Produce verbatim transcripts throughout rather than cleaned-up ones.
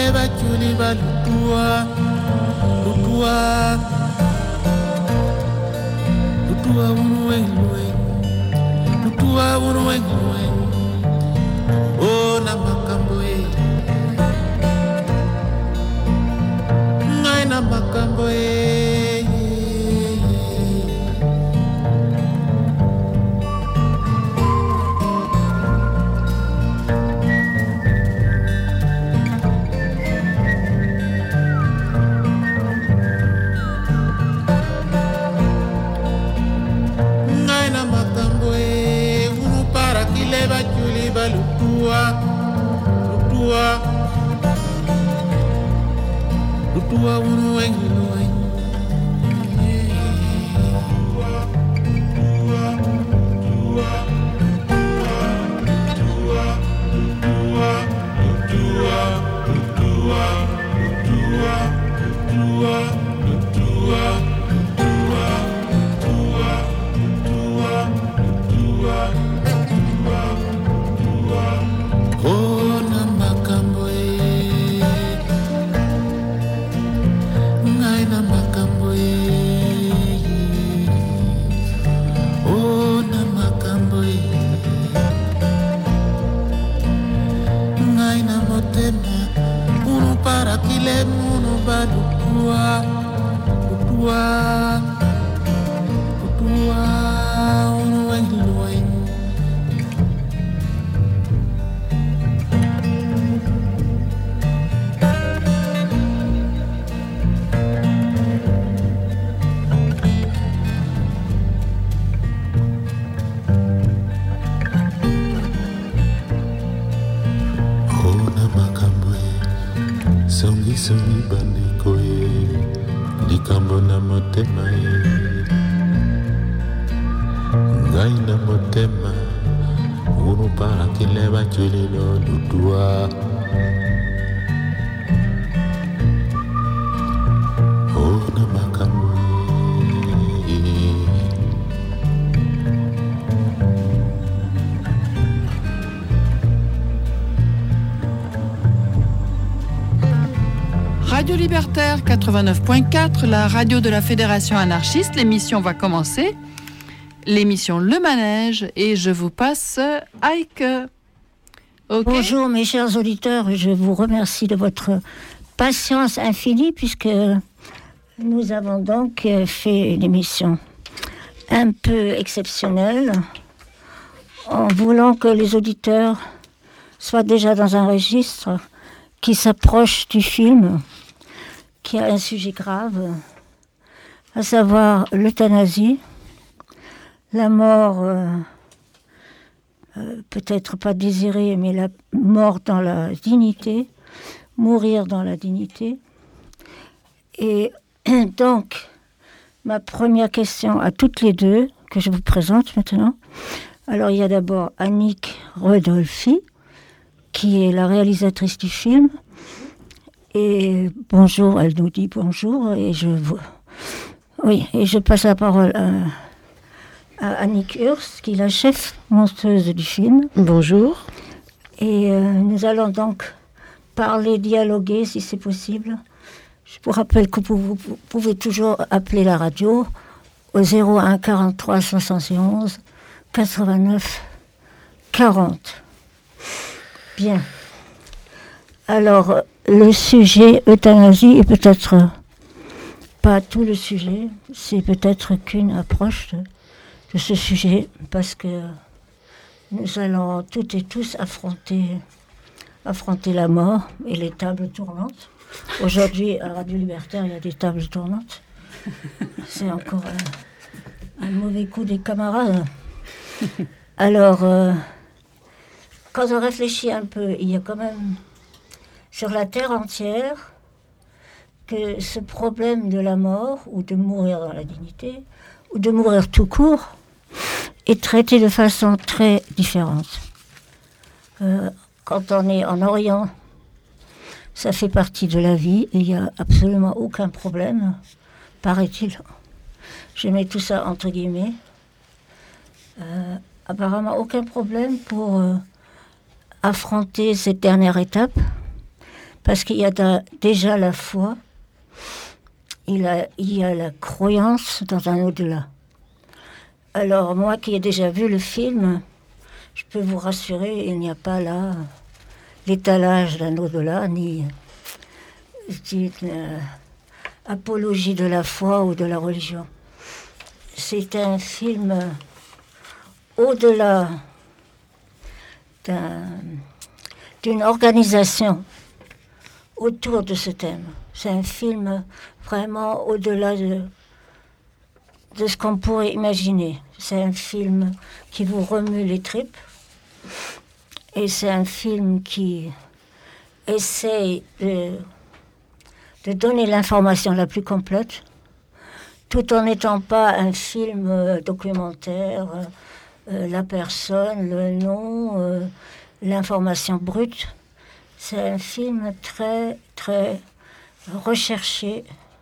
kileba chuliba lutua lutua lutua unuenue lutua unuenue oh na makambo e ngai na makambo e lutua lutua lutua unu engiluai Songi bandeko ye likambo na motema ye ngai na motema unu para kileba chulilo lutua oh na makambo ye Radio Libertaire quatre-vingt-neuf point quatre, la radio de la Fédération anarchiste. L'émission va commencer. L'émission Le Manège et je vous passe Aïk. Okay. Bonjour mes chers auditeurs, je vous remercie de votre patience infinie puisque nous avons donc fait une émission un peu exceptionnelle en voulant que les auditeurs soient déjà dans un registre qui s'approche du film, qui a un sujet grave, à savoir l'euthanasie, la mort, euh, euh, peut-être pas désirée, mais la mort dans la dignité, mourir dans la dignité. Et donc, ma première question à toutes les deux, que je vous présente maintenant. Alors, il y a d'abord Annick Rodolphi, qui est la réalisatrice du film. Et bonjour, elle nous dit bonjour, et je vous... Oui, et je passe la parole à, à Annick Hurst, qui est la chef monteuse du film. Bonjour. Et euh, nous allons donc parler, dialoguer, si c'est possible. Je vous rappelle que vous, vous pouvez toujours appeler la radio au zéro un quarante-trois soixante et onze quatre-vingt-neuf quarante. Bien. Alors, le sujet euthanasie est peut-être pas tout le sujet, c'est peut-être qu'une approche de, de ce sujet, parce que nous allons toutes et tous affronter, affronter la mort et les tables tournantes. Aujourd'hui, à Radio Libertaire, il y a des tables tournantes. C'est encore un, un mauvais coup des camarades. Alors, euh, quand on réfléchit un peu, il y a quand même sur la terre entière que ce problème de la mort, ou de mourir dans la dignité, ou de mourir tout court, est traité de façon très différente. Euh, quand on est en Orient, ça fait partie de la vie et il n'y a absolument aucun problème, paraît-il. Je mets tout ça entre guillemets. Euh, apparemment aucun problème pour euh, affronter cette dernière étape, Parce qu'il y a da, déjà la foi, il, a, il y a la croyance dans un au-delà. Alors moi qui ai déjà vu le film, je peux vous rassurer, il n'y a pas là l'étalage d'un au-delà, ni une euh, apologie de la foi ou de la religion. C'est un film au-delà d'un, d'une organisation autour de ce thème. C'est un film vraiment au-delà de, de ce qu'on pourrait imaginer. C'est un film qui vous remue les tripes et c'est un film qui essaye de, de donner l'information la plus complète tout en n'étant pas un film euh, documentaire, euh, la personne, le nom, euh, l'information brute. C'est un film très, très recherché,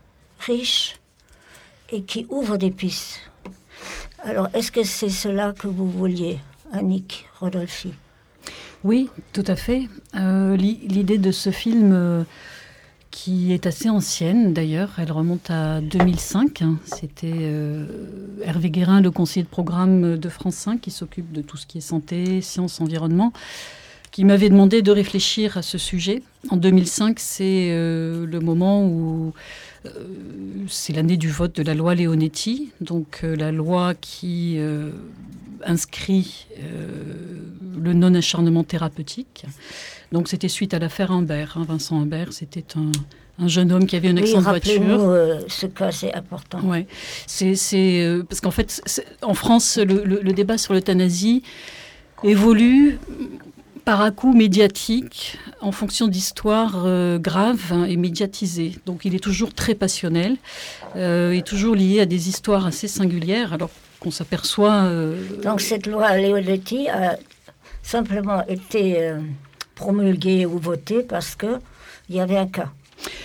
riche et qui ouvre des pistes. Alors, est-ce que c'est cela que vous vouliez, Annick Rodolphi? Oui, tout à fait. Euh, l'idée de ce film, euh, qui est assez ancienne d'ailleurs, elle remonte à deux mille cinq. Hein. C'était euh, Hervé Guérin, le conseiller de programme de France cinq, qui s'occupe de tout ce qui est santé, sciences, environnement, qui m'avait demandé de réfléchir à ce sujet. En deux mille cinq, c'est euh, le moment où euh, c'est l'année du vote de la loi Leonetti, donc euh, la loi qui euh, inscrit euh, le non-acharnement thérapeutique. Donc c'était suite à l'affaire Imbert. Hein, Vincent Imbert, c'était un, un jeune homme qui avait un accident oui, de voiture. Euh, ce cas, c'est important. Ouais, c'est, c'est euh, parce qu'en fait, c'est, en France, le, le, le débat sur l'euthanasie évolue par à-coups médiatiques en fonction d'histoires euh, graves hein, et médiatisées. Donc il est toujours très passionnel euh, et toujours lié à des histoires assez singulières, alors qu'on s'aperçoit... Euh, Donc cette loi Leonetti a simplement été euh, promulguée ou votée parce qu'il y avait un cas.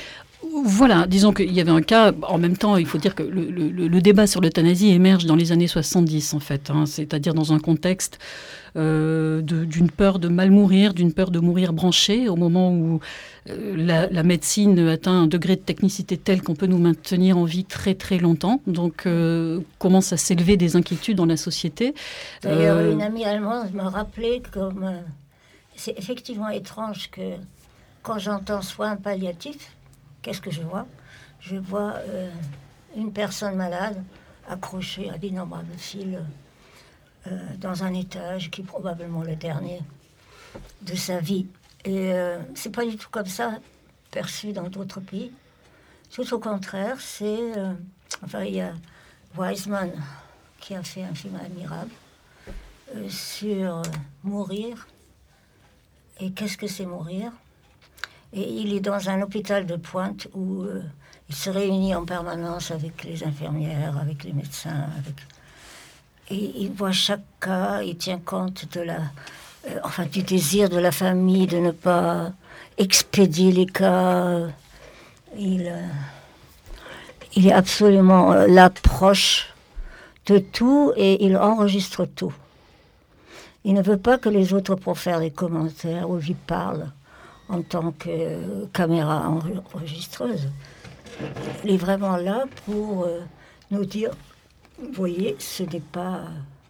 Voilà, disons qu'il y avait un cas. En même temps, il faut dire que le, le, le débat sur l'euthanasie émerge dans les années soixante-dix, en fait. Hein, c'est-à-dire dans un contexte euh, de, d'une peur de mal mourir, d'une peur de mourir branché, au moment où euh, la, la médecine atteint un degré de technicité tel qu'on peut nous maintenir en vie très très longtemps. Donc, euh, commencent à s'élever des inquiétudes dans la société. D'ailleurs, euh, une amie allemande m'a rappelé comme... Euh, c'est effectivement étrange que quand j'entends soins palliatifs, qu'est-ce que je vois? Je vois euh, une personne malade accrochée à d'innombrables fils euh, dans un étage qui est probablement le dernier de sa vie. Et euh, c'est pas du tout comme ça perçu dans d'autres pays. Tout au contraire, c'est... Euh, enfin, il y a Wiseman qui a fait un film admirable euh, sur euh, mourir. Et qu'est-ce que c'est mourir? Et il est dans un hôpital de pointe où euh, il se réunit en permanence avec les infirmières, avec les médecins. Avec... Et il voit chaque cas, il tient compte de la, euh, enfin, du désir de la famille de ne pas expédier les cas. Il, euh, il est absolument euh, là proche de tout et il enregistre tout. Il ne veut pas que les autres pour faire des commentaires ou lui parlent en tant que euh, caméra enregistreuse. Il est vraiment là pour euh, nous dire, vous voyez, ce n'est pas...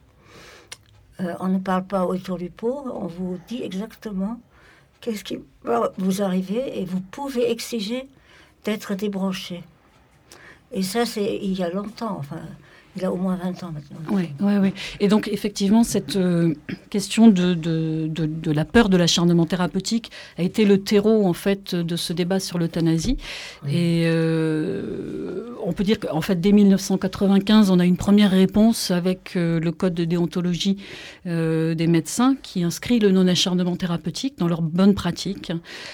Euh, on ne parle pas autour du pot, on vous dit exactement qu'est-ce qui va vous arriver et vous pouvez exiger d'être débranché. Et ça, c'est il y a longtemps, enfin... Il a au moins vingt ans maintenant. Oui, oui, oui. Et donc, effectivement, cette euh, question de, de, de, de la peur de l'acharnement thérapeutique a été le terreau, en fait, de ce débat sur l'euthanasie. Oui. Et euh, on peut dire qu'en fait, dès mille neuf cent quatre-vingt-quinze, on a une première réponse avec euh, le code de déontologie euh, des médecins qui inscrit le non-acharnement thérapeutique dans leurs bonnes pratiques.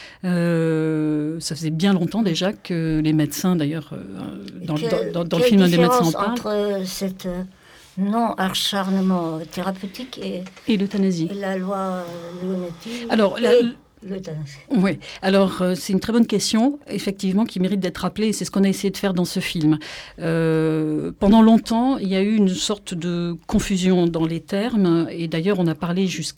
Euh, ça faisait bien longtemps déjà que les médecins, d'ailleurs, euh, dans, que, dans, dans, dans le film, un des médecins en parle. Entre cet euh, non-acharnement thérapeutique et, et l'euthanasie. Et la loi Leonetti. Alors, la, l'euthanasie. Oui, alors euh, c'est une très bonne question, effectivement, qui mérite d'être rappelée, et c'est ce qu'on a essayé de faire dans ce film. Euh, pendant longtemps, il y a eu une sorte de confusion dans les termes, et d'ailleurs, on a parlé jusqu'à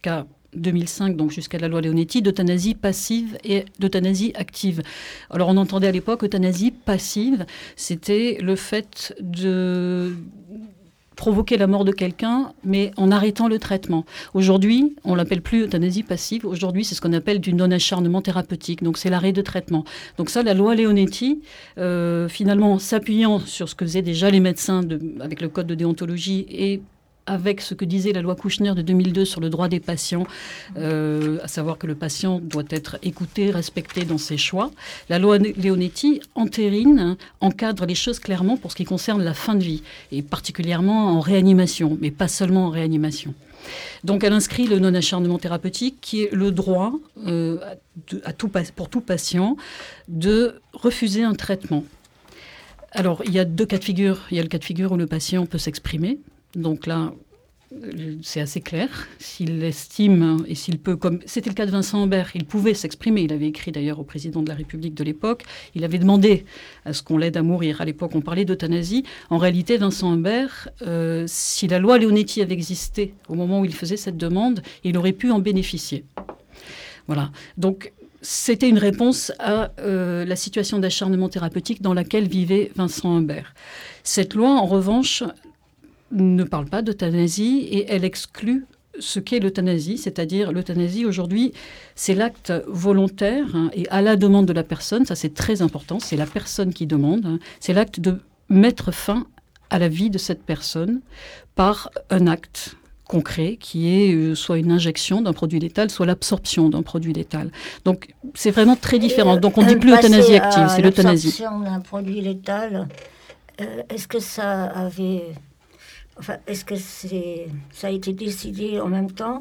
deux mille cinq, donc jusqu'à la loi Leonetti, d'euthanasie passive et d'euthanasie active. Alors on entendait à l'époque euthanasie passive, c'était le fait de provoquer la mort de quelqu'un, mais en arrêtant le traitement. Aujourd'hui, on ne l'appelle plus euthanasie passive. Aujourd'hui, c'est ce qu'on appelle du non-acharnement thérapeutique. Donc, c'est l'arrêt de traitement. Donc ça, la loi Leonetti, euh, finalement, s'appuyant sur ce que faisaient déjà les médecins de, avec le code de déontologie et avec ce que disait la loi Kouchner de deux mille deux sur le droit des patients, euh, à savoir que le patient doit être écouté, respecté dans ses choix. La loi Leonetti entérine, hein, encadre les choses clairement pour ce qui concerne la fin de vie, et particulièrement en réanimation, mais pas seulement en réanimation. Donc elle inscrit le non-acharnement thérapeutique, qui est le droit euh, de, à tout, pour tout patient de refuser un traitement. Alors il y a deux cas de figure. Il y a le cas de figure où le patient peut s'exprimer. Donc là, c'est assez clair. S'il estime et s'il peut, comme c'était le cas de Vincent Humbert, il pouvait s'exprimer. Il avait écrit d'ailleurs au président de la République de l'époque. Il avait demandé à ce qu'on l'aide à mourir. À l'époque, on parlait d'euthanasie. En réalité, Vincent Humbert, euh, si la loi Leonetti avait existé au moment où il faisait cette demande, il aurait pu en bénéficier. Voilà. Donc, c'était une réponse à euh, la situation d'acharnement thérapeutique dans laquelle vivait Vincent Humbert. Cette loi, en revanche, ne parle pas d'euthanasie et elle exclut ce qu'est l'euthanasie, c'est-à-dire l'euthanasie aujourd'hui, c'est l'acte volontaire hein, et à la demande de la personne, ça c'est très important, c'est la personne qui demande, hein, c'est l'acte de mettre fin à la vie de cette personne par un acte concret qui est euh, soit une injection d'un produit létal, soit l'absorption d'un produit létal. Donc c'est vraiment très différent. Donc on ne dit plus euthanasie active, c'est l'euthanasie. L'absorption d'un produit létal, euh, est-ce que ça avait... Enfin, est-ce que c'est, ça a été décidé en même temps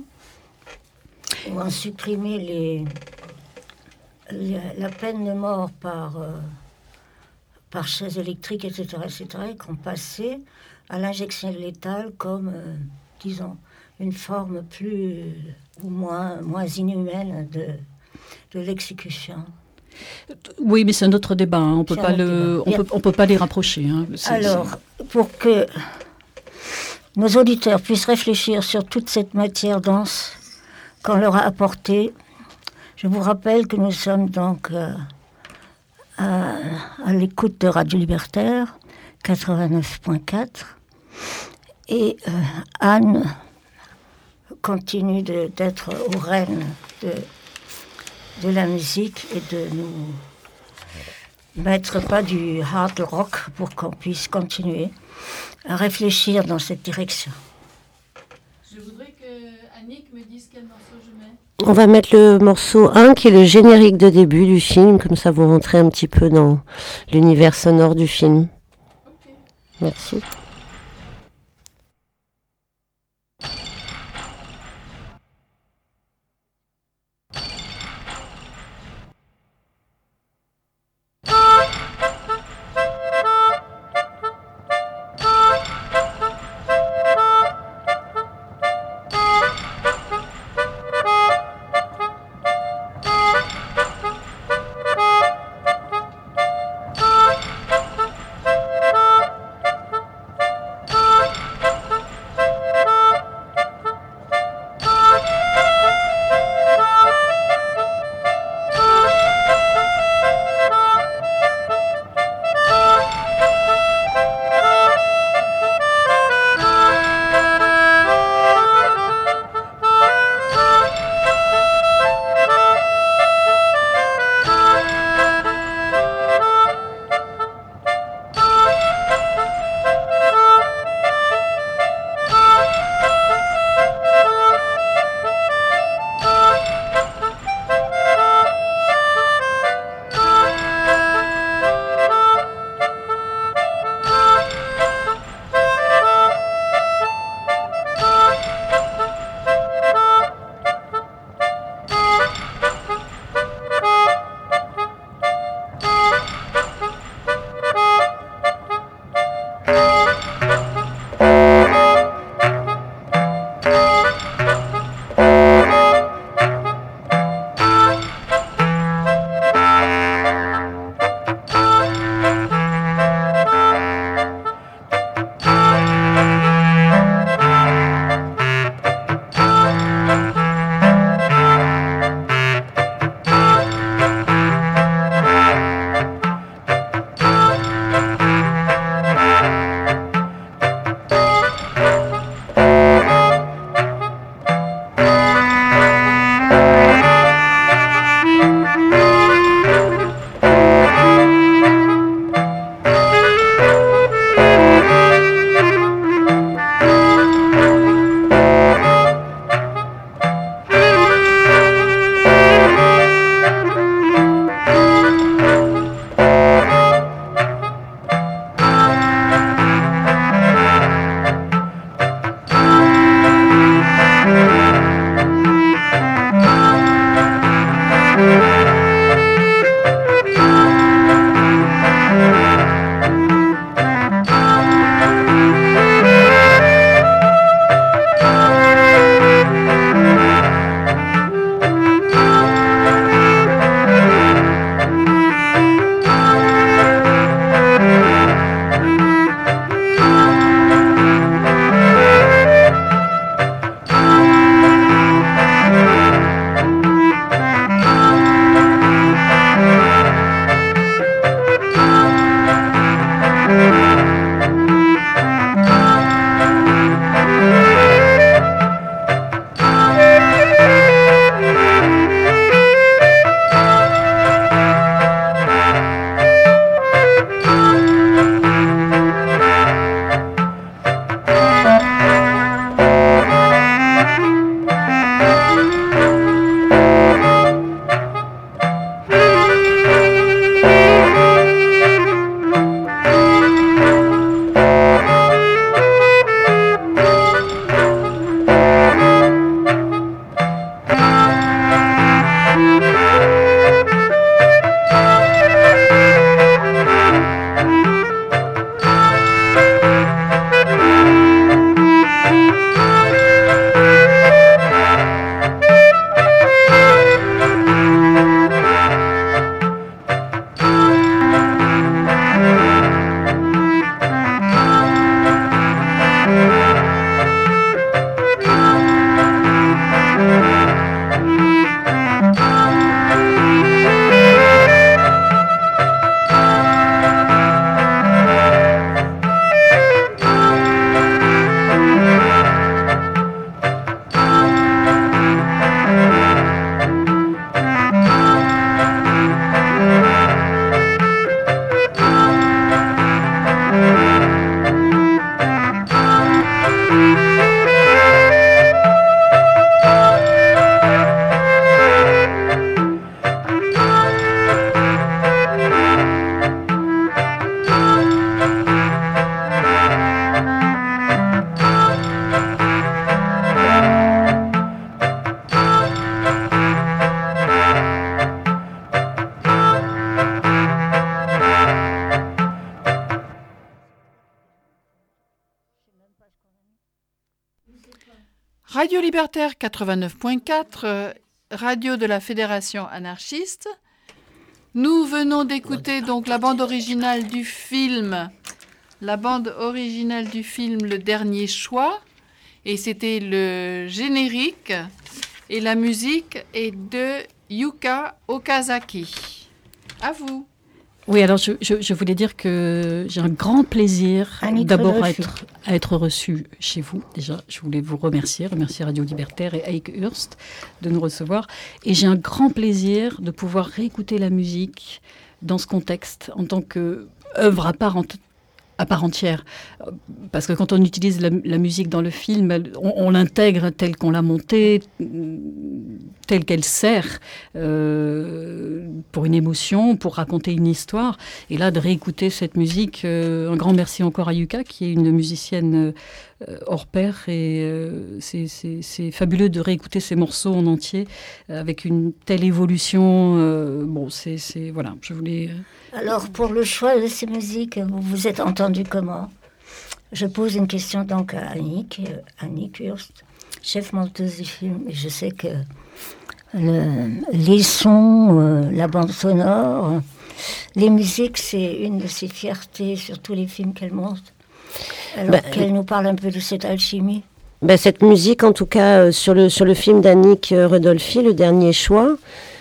ou en supprimer les, les, la peine de mort par, euh, par chaise électrique, et cetera, et cetera, et qu'on passait à l'injection létale comme, euh, disons, une forme plus ou moins, moins inhumaine de, de l'exécution? Oui, mais c'est un autre débat. Hein. On peut pas le, on peut, on peut pas les rapprocher. Hein. C'est, Alors, c'est... pour que nos auditeurs puissent réfléchir sur toute cette matière dense qu'on leur a apportée, je vous rappelle que nous sommes donc euh, à, à l'écoute de Radio Libertaire, quatre-vingt-neuf point quatre, et euh, Anne continue de, d'être aux rênes de, de la musique et de nous mettre pas du hard rock pour qu'on puisse continuer à réfléchir dans cette direction. Je voudrais que Annick me dise quel morceau je mets. On va mettre le morceau un qui est le générique de début du film, comme ça vous rentrez un petit peu dans l'univers sonore du film. Okay. Merci. Radio Libertaire quatre-vingt-neuf point quatre, euh, radio de la Fédération anarchiste. Nous venons d'écouter donc la bande originale du film, la bande originale du film Le Dernier Choix, et c'était le générique, et la musique est de Yuka Okazaki. À vous. Oui, alors je, je, je voulais dire que j'ai un grand plaisir Annick d'abord à Rudolphy. être, à être reçu chez vous. Déjà, je voulais vous remercier, remercier Radio Libertaire et Heike Hurst de nous recevoir. Et j'ai un grand plaisir de pouvoir réécouter la musique dans ce contexte en tant qu'œuvre à part, en t- à part entière. Parce que quand on utilise la, la musique dans le film, elle- on, on l'intègre telle qu'on l'a montée, telle qu'elle sert euh, pour une émotion, pour raconter une histoire. Et là, de réécouter cette musique, euh, un grand merci encore à Yuka, qui est une musicienne euh, hors pair. Et euh, c'est, c'est, c'est fabuleux de réécouter ces morceaux en entier, euh, avec une telle évolution. Euh, bon, c'est, c'est... Voilà, je voulais... Alors, pour le choix de ces musiques, vous vous êtes entendu comment? Je pose une question donc à Annick, euh, Annick Hurst, chef monteuse du film. Et je sais que le- les sons, euh, la bande sonore, euh, les musiques, c'est une de ses fiertés sur tous les films qu'elle monte. Alors Bah, qu'elle nous parle un peu de cette alchimie. Ben, cette musique, en tout cas, euh, sur, le, sur le film d'Annick euh, Rudolphy, Le Dernier Choix,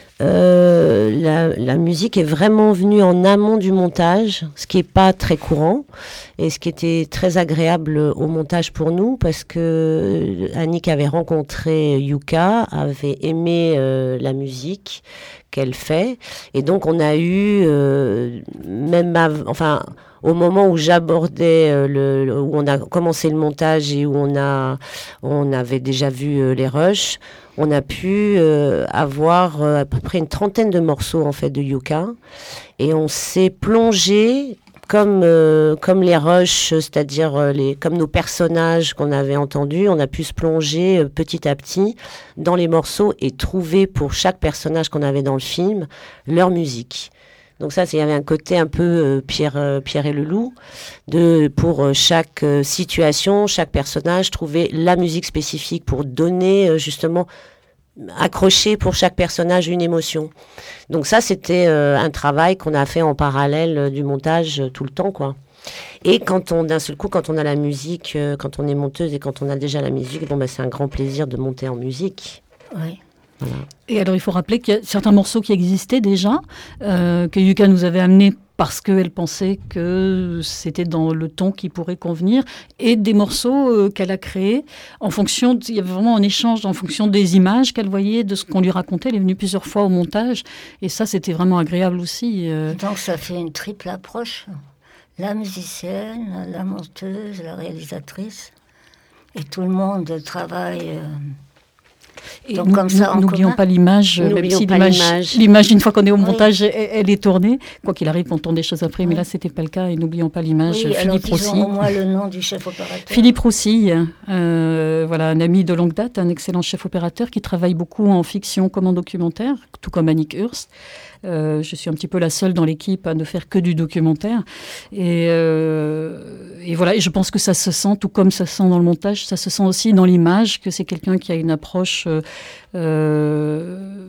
euh, la, la musique est vraiment venue en amont du montage, ce qui n'est pas très courant et ce qui était très agréable au montage pour nous, parce que euh, Annick avait rencontré Yuka, avait aimé euh, la musique qu'elle fait, et donc on a eu, euh, même av- enfin, au moment où j'abordais, euh, le, le- où on a commencé le montage et où on, a, on avait déjà vu euh, les rushs, on a pu euh, avoir euh, à peu près une trentaine de morceaux en fait de Yuka, et on s'est plongé comme euh, comme les rushs, c'est-à-dire euh, les comme nos personnages qu'on avait entendus, on a pu se plonger euh, petit à petit dans les morceaux et trouver pour chaque personnage qu'on avait dans le film leur musique. Donc ça, c'est- il y avait un côté un peu euh, Pierre, euh, Pierre et le Loup, de, pour euh, chaque euh, situation, chaque personnage, trouver la musique spécifique pour donner euh, justement, accrocher pour chaque personnage une émotion. Donc ça, c'était euh, un travail qu'on a fait en parallèle euh, du montage euh, tout le temps, quoi. Et quand on, d'un seul coup, quand on a la musique, euh, quand on est monteuse et quand on a déjà la musique, bon, bah, c'est un grand plaisir de monter en musique. Oui. Voilà. Et alors, il faut rappeler qu'il y a certains morceaux qui existaient déjà, euh, que Yuka nous avait amenés parce qu'elle pensait que c'était dans le ton qui pourrait convenir, et des morceaux euh, qu'elle a créés en fonction, de- il y avait vraiment un échange en fonction des images qu'elle voyait, de ce qu'on lui racontait. Elle est venue plusieurs fois au montage, et ça, c'était vraiment agréable aussi. euh. Donc ça fait une triple approche. La musicienne, la monteuse, la réalisatrice. Et tout le monde travaille. euh, Et Donc, nous- comme ça, nous- en n'oublions commun. pas l'image, euh, même N'oublions si pas l'image, l'image. l'image, une fois qu'on est au Oui. montage, elle, elle est tournée. Quoi qu'il arrive, on tourne des choses après, mais Oui. là, c'était pas le cas. Et n'oublions pas l'image. Oui, alors Philippe disons Rossi. au moins le nom du chef opérateur. Philippe Roussille, euh, voilà, un ami de longue date, un excellent chef opérateur qui travaille beaucoup en fiction comme en documentaire, tout comme Annick Hurst. Euh, je suis un petit peu la seule dans l'équipe à ne faire que du documentaire. Et, euh, et voilà, et je pense que ça se sent, tout comme ça se sent dans le montage, ça se sent aussi dans l'image, que c'est quelqu'un qui a une approche euh, euh,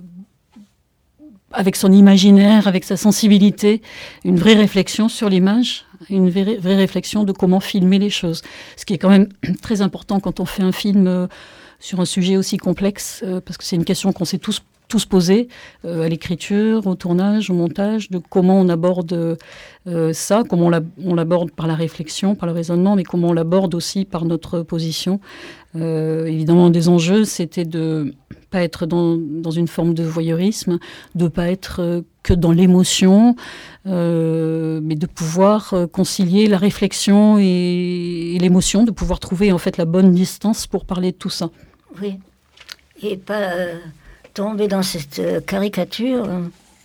avec son imaginaire, avec sa sensibilité, une vraie réflexion sur l'image, une vraie, vraie réflexion de comment filmer les choses. Ce qui est quand même très important quand on fait un film euh, sur un sujet aussi complexe, euh, parce que c'est une question qu'on s'est tous tous poser euh, à l'écriture, au tournage, au montage, de comment on aborde euh, ça, comment on, lab- on l'aborde par la réflexion, par le raisonnement, mais comment on l'aborde aussi par notre position. Euh, évidemment, des enjeux, c'était de pas être dans, dans une forme de voyeurisme, de pas être euh, que dans l'émotion, euh, mais de pouvoir euh, concilier la réflexion et, et l'émotion, de pouvoir trouver en fait la bonne distance pour parler de tout ça. Oui. Et pas euh, tomber dans cette euh, caricature euh,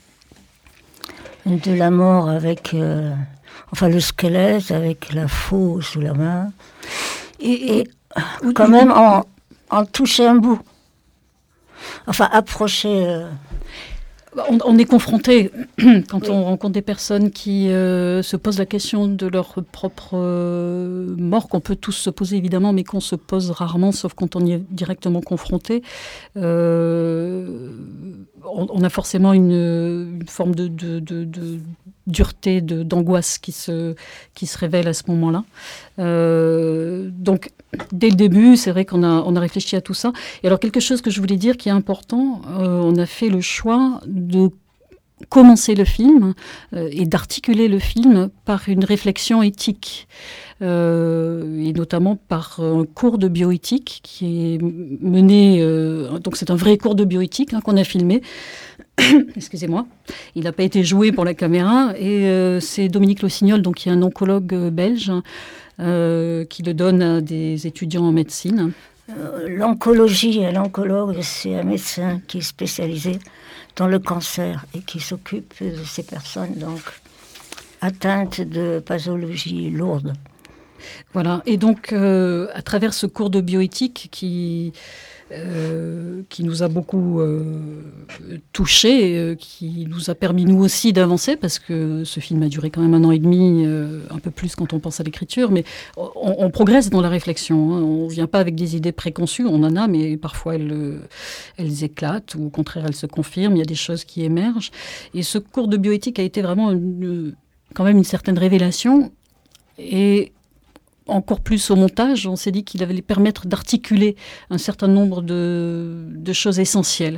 de la mort avec, euh, enfin, le squelette avec la faux sous la main. Et, et Oui, quand oui, même oui. en, en toucher un bout. Enfin, approcher. euh, On, on est confronté, quand oui. on rencontre des personnes qui euh, se posent la question de leur propre euh, mort, qu'on peut tous se poser évidemment, mais qu'on se pose rarement, sauf quand on y est directement confronté. Euh, on, on a forcément une, une forme de, de, de, de dureté, de, d'angoisse qui se, qui se révèle à ce moment-là. Euh, donc, dès le début, c'est vrai qu'on a, on a réfléchi à tout ça. Et alors, quelque chose que je voulais dire qui est important, euh, on a fait le choix de commencer le film euh, et d'articuler le film par une réflexion éthique, euh, et notamment par un cours de bioéthique qui est mené... Euh, donc, c'est un vrai cours de bioéthique hein, qu'on a filmé. Excusez-moi. Il n'a pas été joué pour la caméra. Et euh, c'est Dominique Lossignol, donc, qui est un oncologue belge, Euh, qui le donne à des étudiants en médecine. Euh, l'oncologie, l'oncologue, c'est un médecin qui est spécialisé dans le cancer et qui s'occupe de ces personnes donc, atteintes de pathologies lourdes. Voilà, et donc euh, à travers ce cours de bioéthique qui, euh, qui nous a beaucoup euh, touchés, euh, qui nous a permis nous aussi d'avancer, parce que ce film a duré quand même un an et demi, euh, un peu plus quand on pense à l'écriture, mais on, on progresse dans la réflexion, hein. On ne vient pas avec des idées préconçues, on en a, mais parfois elles, elles éclatent, ou au contraire elles se confirment, il y a des choses qui émergent. Et ce cours de bioéthique a été vraiment une, quand même une certaine révélation, et encore plus au montage, on s'est dit qu'il allait permettre d'articuler un certain nombre de, de choses essentielles.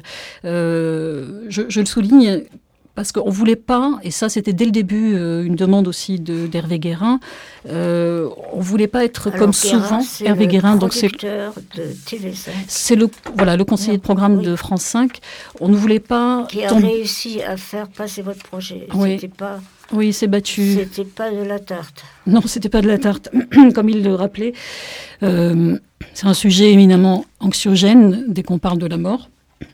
Euh, je, je le souligne parce qu'on ne voulait pas, et ça c'était dès le début euh, une demande aussi de, d'Hervé Guérin, euh, on ne voulait pas être Alors, comme Guérin, souvent c'est Hervé le Guérin, donc c'est producteur de T V cinq. C'est le, voilà, le conseiller Non, de programme oui. de France cinq. On ne voulait pas... Qui a tomber... réussi à faire passer votre projet. Oui. C'était pas... Oui, il s'est battu. C'était pas de la tarte. Non, c'était pas de la tarte, comme il le rappelait. Euh, c'est un sujet éminemment anxiogène dès qu'on parle de la mort.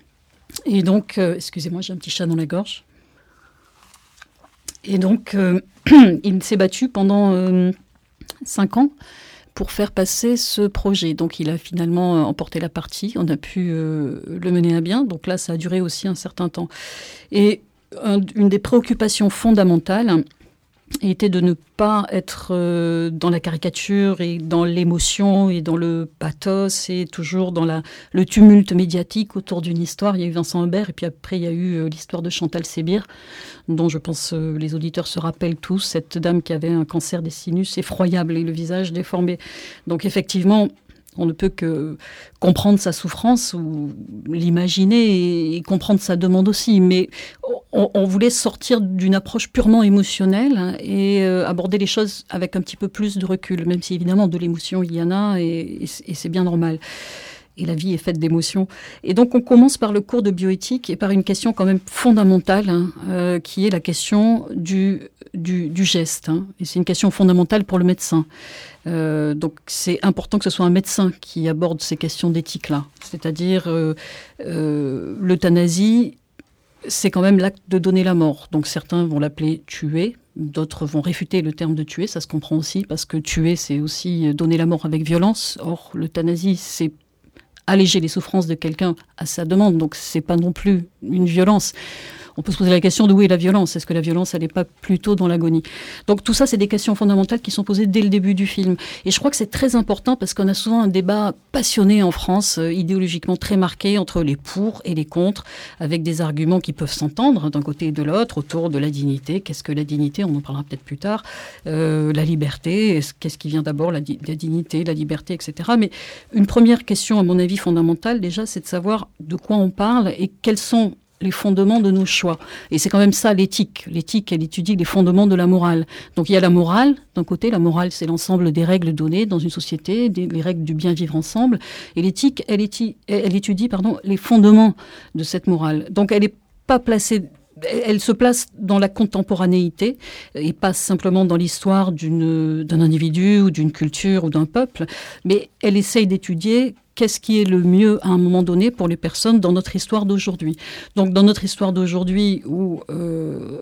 Et donc, euh, excusez-moi, j'ai un petit chat dans la gorge. Et donc, euh, il s'est battu pendant euh, cinq ans pour faire passer ce projet. Donc, il a finalement emporté la partie. On a pu euh, le mener à bien. Donc là, ça a duré aussi un certain temps. Et un, une des préoccupations fondamentales était de ne pas être euh, dans la caricature et dans l'émotion et dans le pathos et toujours dans la, le tumulte médiatique autour d'une histoire. Il y a eu Vincent Humbert et puis après il y a eu euh, l'histoire de Chantal Sébir, dont je pense euh, les auditeurs se rappellent tous, cette dame qui avait un cancer des sinus effroyable et le visage déformé. Donc effectivement, on ne peut que comprendre sa souffrance ou l'imaginer et comprendre sa demande aussi. Mais on, on voulait sortir d'une approche purement émotionnelle hein, et euh, aborder les choses avec un petit peu plus de recul, même si évidemment de l'émotion il y en a et, et, et c'est bien normal. Et la vie est faite d'émotions. Et donc, on commence par le cours de bioéthique et par une question quand même fondamentale, hein, euh, qui est la question du, du, du geste. Hein. Et c'est une question fondamentale pour le médecin. Euh, donc, c'est important que ce soit un médecin qui aborde ces questions d'éthique-là. C'est-à-dire, euh, euh, l'euthanasie, c'est quand même l'acte de donner la mort. Donc, certains vont l'appeler tuer. D'autres vont réfuter le terme de tuer. Ça se comprend aussi, parce que tuer, c'est aussi donner la mort avec violence. Or, l'euthanasie, c'est alléger les souffrances de quelqu'un à sa demande. Donc, c'est pas non plus une violence. On peut se poser la question de où est la violence. Est-ce que la violence, elle n'est pas plutôt dans l'agonie? Donc, tout ça, c'est des questions fondamentales qui sont posées dès le début du film. Et je crois que c'est très important parce qu'on a souvent un débat passionné en France, euh, idéologiquement très marqué, entre les pour et les contre, avec des arguments qui peuvent s'entendre d'un côté et de l'autre, autour de la dignité. Qu'est-ce que la dignité? On en parlera peut-être plus tard. Euh, la liberté, qu'est-ce qui vient d'abord? La, di- la dignité, la liberté, et cetera. Mais une première question, à mon avis, fondamentale, déjà, c'est de savoir de quoi on parle et quels sont les fondements de nos choix. Et c'est quand même ça l'éthique. L'éthique, elle étudie les fondements de la morale. Donc il y a la morale, d'un côté. La morale, c'est l'ensemble des règles données dans une société, des, les règles du bien vivre ensemble. Et l'éthique, elle, éti, elle étudie pardon, les fondements de cette morale. Donc elle n'est pas placée... Elle se place dans la contemporanéité et pas simplement dans l'histoire d'une, d'un individu ou d'une culture ou d'un peuple, mais elle essaye d'étudier qu'est-ce qui est le mieux à un moment donné pour les personnes dans notre histoire d'aujourd'hui. Donc dans notre histoire d'aujourd'hui où euh,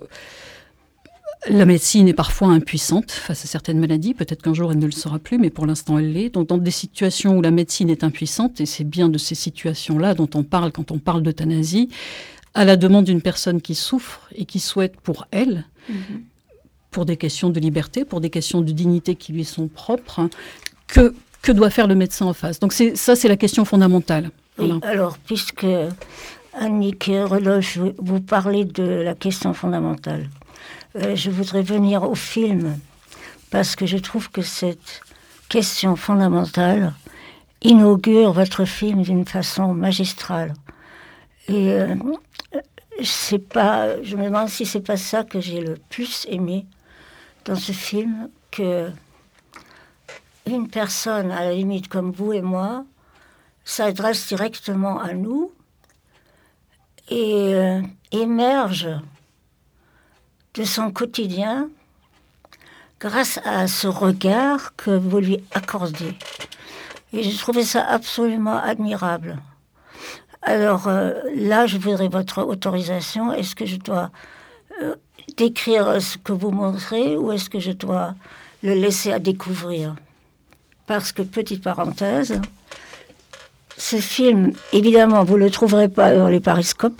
la médecine est parfois impuissante face à certaines maladies, peut-être qu'un jour elle ne le sera plus, mais pour l'instant elle l'est. Donc dans des situations où la médecine est impuissante, et c'est bien de ces situations-là dont on parle quand on parle d'euthanasie, à la demande d'une personne qui souffre et qui souhaite pour elle, mmh. pour des questions de liberté, pour des questions de dignité qui lui sont propres, hein, que, que doit faire le médecin en face. Donc c'est, ça, c'est la question fondamentale. Oui, voilà. Alors, puisque Annick Reloche, vous parlez de la question fondamentale, euh, je voudrais venir au film, parce que je trouve que cette question fondamentale inaugure votre film d'une façon magistrale. Et euh, c'est pas, je me demande si c'est pas ça que j'ai le plus aimé dans ce film, que une personne, à la limite comme vous et moi, s'adresse directement à nous et euh, émerge de son quotidien grâce à ce regard que vous lui accordez. Et j'ai trouvé ça absolument admirable. Alors euh, là, je voudrais votre autorisation. Est-ce que je dois euh, décrire ce que vous montrez ou est-ce que je dois le laisser à découvrir? Parce que, petite parenthèse, ce film, évidemment, vous ne le trouverez pas dans les Pariscopes,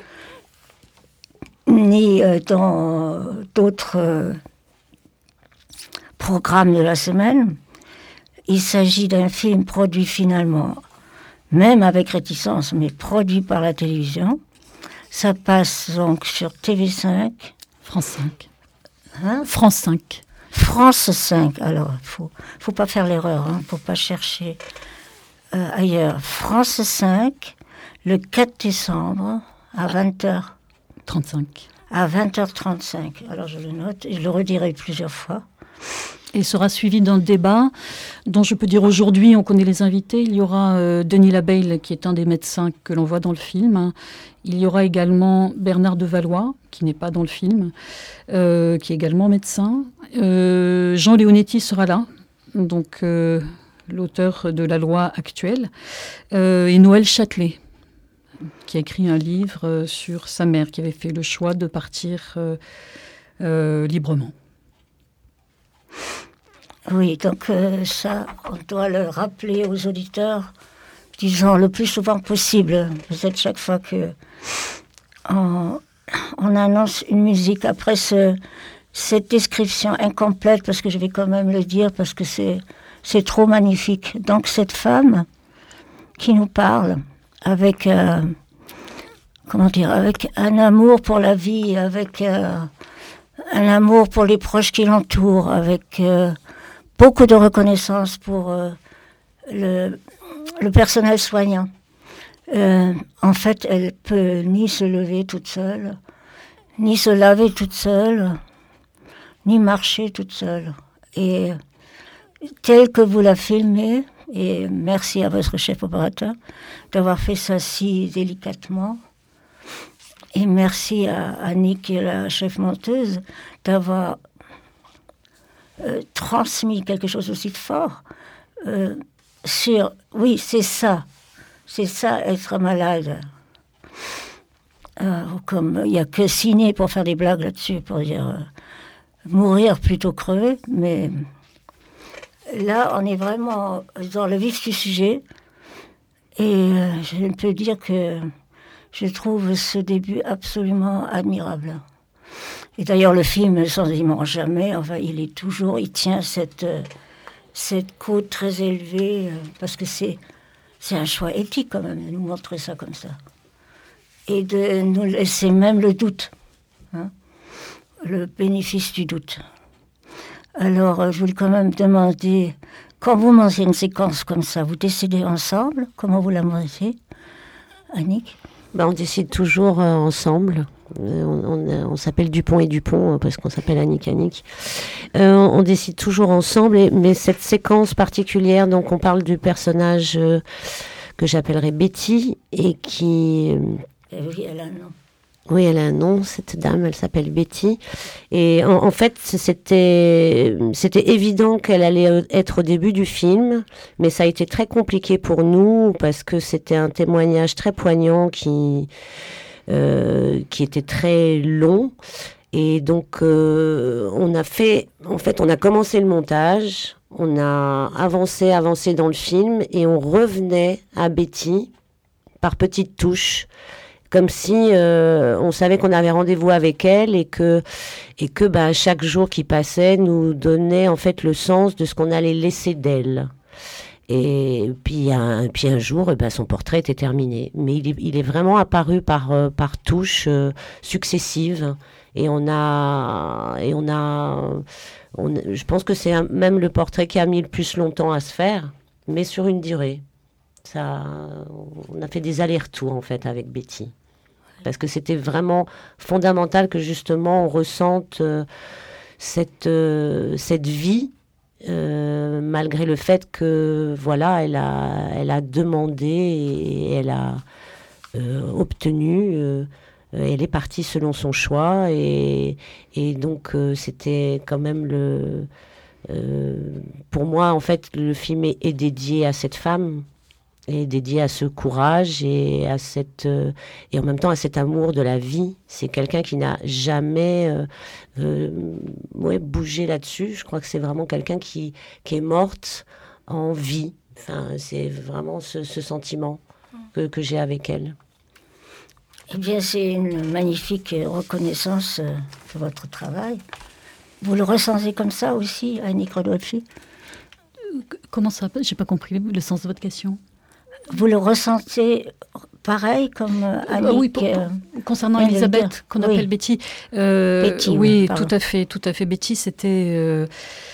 ni euh, dans d'autres euh, programmes de la semaine. Il s'agit d'un film produit finalement, même avec réticence, mais produit par la télévision. Ça passe donc sur T V cinq. France cinq. Hein? France cinq. France cinq. Alors, il ne faut, faut pas faire l'erreur, il hein, ne faut pas chercher euh, ailleurs. France cinq, le quatre décembre, à vingt heures trente-cinq. À vingt heures trente-cinq. Alors, je le note et je le redirai plusieurs fois. Et sera suivi d'un débat dont je peux dire aujourd'hui, on connaît les invités. Il y aura euh, Denis Labeille, qui est un des médecins que l'on voit dans le film. Il y aura également Bernard Devalois, qui n'est pas dans le film, euh, qui est également médecin. Euh, Jean Leonetti sera là, donc euh, l'auteur de la loi actuelle. Euh, et Noël Châtelet, qui a écrit un livre sur sa mère, qui avait fait le choix de partir euh, euh, librement. Oui, donc euh, ça, on doit le rappeler aux auditeurs, disons le plus souvent possible. Vous êtes chaque fois que on, on annonce une musique après ce, cette description incomplète, parce que je vais quand même le dire, parce que c'est, c'est trop magnifique. Donc cette femme qui nous parle avec, euh, comment dire, avec un amour pour la vie, avec euh, un amour pour les proches qui l'entourent, avec euh, beaucoup de reconnaissance pour euh, le, le personnel soignant. Euh, en fait, elle peut ni se lever toute seule, ni se laver toute seule, ni marcher toute seule. Et tel que vous la filmez, et merci à votre chef opérateur d'avoir fait ça si délicatement, et merci à Annick, qui est la chef monteuse, d'avoir Euh, transmis quelque chose aussi de fort euh, sur, oui, c'est ça, c'est ça être malade. Euh, comme il n'y a que ciné pour faire des blagues là-dessus, pour dire euh, mourir plutôt crever, mais là, on est vraiment dans le vif du sujet, et euh, je peux dire que je trouve ce début absolument admirable. Et d'ailleurs, le film, sans y ment jamais, enfin, il est toujours, il tient cette, euh, cette côte très élevée, euh, parce que c'est, c'est un choix éthique quand même, de nous montrer ça comme ça. Et de nous laisser même le doute, hein, le bénéfice du doute. Alors, euh, je voulais quand même demander, quand vous montez une séquence comme ça, vous décidez ensemble, comment vous la montez, Annick? Ben, on décide toujours euh, ensemble. Euh, on, on, on s'appelle Dupont et Dupont euh, parce qu'on s'appelle Annick Annick. Euh, on, on décide toujours ensemble, et, mais cette séquence particulière, donc on parle du personnage euh, que j'appellerais Betty et qui... Euh, oui, elle a un nom. Oui, elle a un nom, cette dame, elle s'appelle Betty. Et en, en fait, c'était, c'était évident qu'elle allait être au début du film, mais ça a été très compliqué pour nous parce que c'était un témoignage très poignant qui, euh, qui était très long. Et donc, euh, on a fait, en fait, on a commencé le montage, on a avancé, avancé dans le film, et on revenait à Betty par petites touches. comme si euh, on savait qu'on avait rendez-vous avec elle et que, et que bah, chaque jour qui passait nous donnait en fait le sens de ce qu'on allait laisser d'elle. Et puis un, puis un jour, eh ben, son portrait était terminé. Mais il est, il est vraiment apparu par, euh, par touches euh, successives. Et on a... Et on a on, je pense que c'est un, même le portrait qui a mis le plus longtemps à se faire, mais sur une durée. Ça, on a fait des allers-retours, en fait, avec Betty. Parce que c'était vraiment fondamental que, justement, on ressente euh, cette, euh, cette vie, euh, malgré le fait que, voilà, elle a, elle a demandé et elle a euh, obtenu... Euh, elle est partie selon son choix. Et, et donc, euh, c'était quand même le... Euh, pour moi, en fait, le film est, est dédié à cette femme, est dédié à ce courage et à cette euh, et en même temps à cet amour de la vie. C'est quelqu'un qui n'a jamais euh, euh, ouais, bougé là-dessus. Je crois que c'est vraiment quelqu'un qui, qui est morte en vie. Enfin, c'est vraiment ce, ce sentiment que, que j'ai avec elle. Eh bien, c'est une magnifique reconnaissance euh, de votre travail. Vous le ressentez comme ça aussi, Annick Rodolphi? Comment ça? J'ai pas compris le sens de votre question. Vous le ressentez pareil comme euh, Annick? Euh, oui, pour, euh, concernant Elisabeth, qu'on oui. appelle Betty. Euh, Betty, oui, pardon. tout à fait, tout à fait. Betty, c'était... Euh,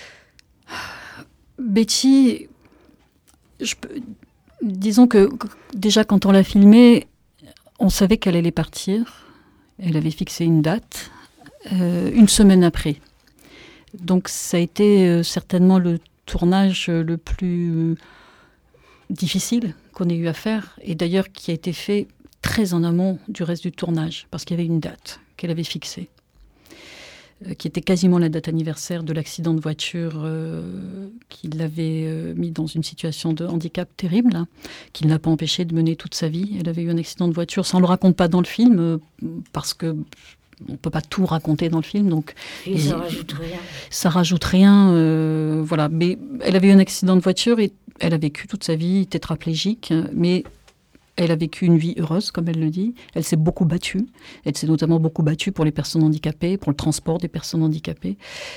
Betty, je peux, disons que déjà quand on l'a filmée, on savait qu'elle allait partir. Elle avait fixé une date, euh, une semaine après. Donc ça a été euh, certainement le tournage le plus difficile qu'on ait eu à faire, et d'ailleurs qui a été fait très en amont du reste du tournage, parce qu'il y avait une date qu'elle avait fixée, euh, qui était quasiment la date anniversaire de l'accident de voiture euh, qui l'avait euh, mis dans une situation de handicap terrible, hein, qui ne l'a pas empêché de mener toute sa vie. Elle avait eu un accident de voiture, ça on ne le raconte pas dans le film, euh, parce que on ne peut pas tout raconter dans le film, donc Et ça rajoute rien. Ça rajoute rien, euh, voilà. Mais elle avait eu un accident de voiture et elle a vécu toute sa vie tétraplégique, mais elle a vécu une vie heureuse, comme elle le dit. Elle s'est beaucoup battue. Elle s'est notamment beaucoup battue pour les personnes handicapées, pour le transport des personnes handicapées.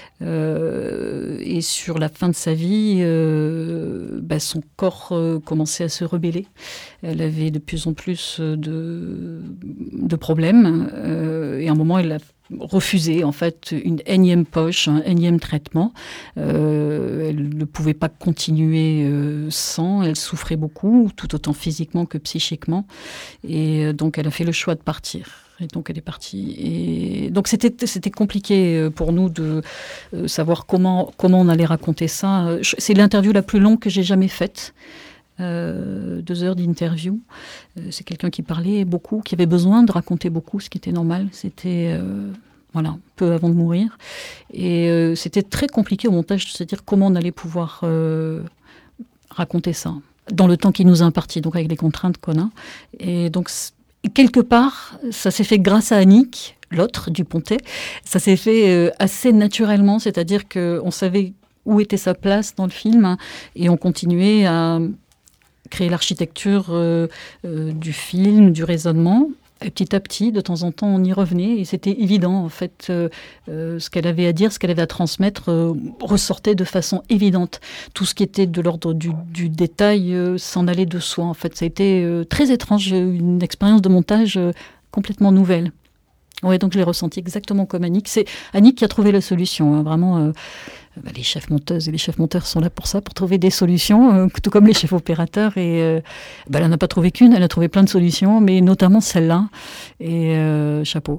Euh, et sur la fin de sa vie, euh, bah, son corps euh, commençait à se rebeller. Elle avait de plus en plus de, de problèmes. Euh, et à un moment, elle a refusé en fait une énième poche, un énième traitement. Euh, elle ne pouvait pas continuer euh, sans. Elle souffrait beaucoup, tout autant physiquement que psychiquement. Et euh, donc, elle a fait le choix de partir. Et donc, elle est partie. Et donc, c'était, c'était compliqué pour nous de euh, savoir comment, comment on allait raconter ça. C'est l'interview la plus longue que j'ai jamais faite. Euh, deux heures d'interview. Euh, c'est quelqu'un qui parlait beaucoup, qui avait besoin de raconter beaucoup, ce qui était normal. C'était euh, voilà, peu avant de mourir. Et euh, c'était très compliqué au montage de se dire comment on allait pouvoir euh, raconter ça dans le temps qui nous est imparti, donc avec les contraintes qu'on a. Et donc, quelque part, ça s'est fait grâce à Annick, l'autre, Dupontet. Ça s'est fait euh, assez naturellement, c'est-à-dire qu'on savait où était sa place dans le film, hein, et on continuait à créer l'architecture euh, euh, du film, du raisonnement. Et petit à petit, de temps en temps, on y revenait. Et c'était évident, en fait, euh, euh, ce qu'elle avait à dire, ce qu'elle avait à transmettre, euh, ressortait de façon évidente. Tout ce qui était de l'ordre du, du détail euh, s'en allait de soi, en fait. Ça a été euh, très étrange, une expérience de montage euh, complètement nouvelle. Oui, donc je l'ai ressenti exactement comme Annick. C'est Annick qui a trouvé la solution, hein, vraiment... Euh, Bah, les chefs monteuses et les chefs monteurs sont là pour ça, pour trouver des solutions, euh, tout comme les chefs opérateurs. Et euh, bah, elle n'en a pas trouvé qu'une, elle a trouvé plein de solutions, mais notamment celle-là. Et euh, chapeau.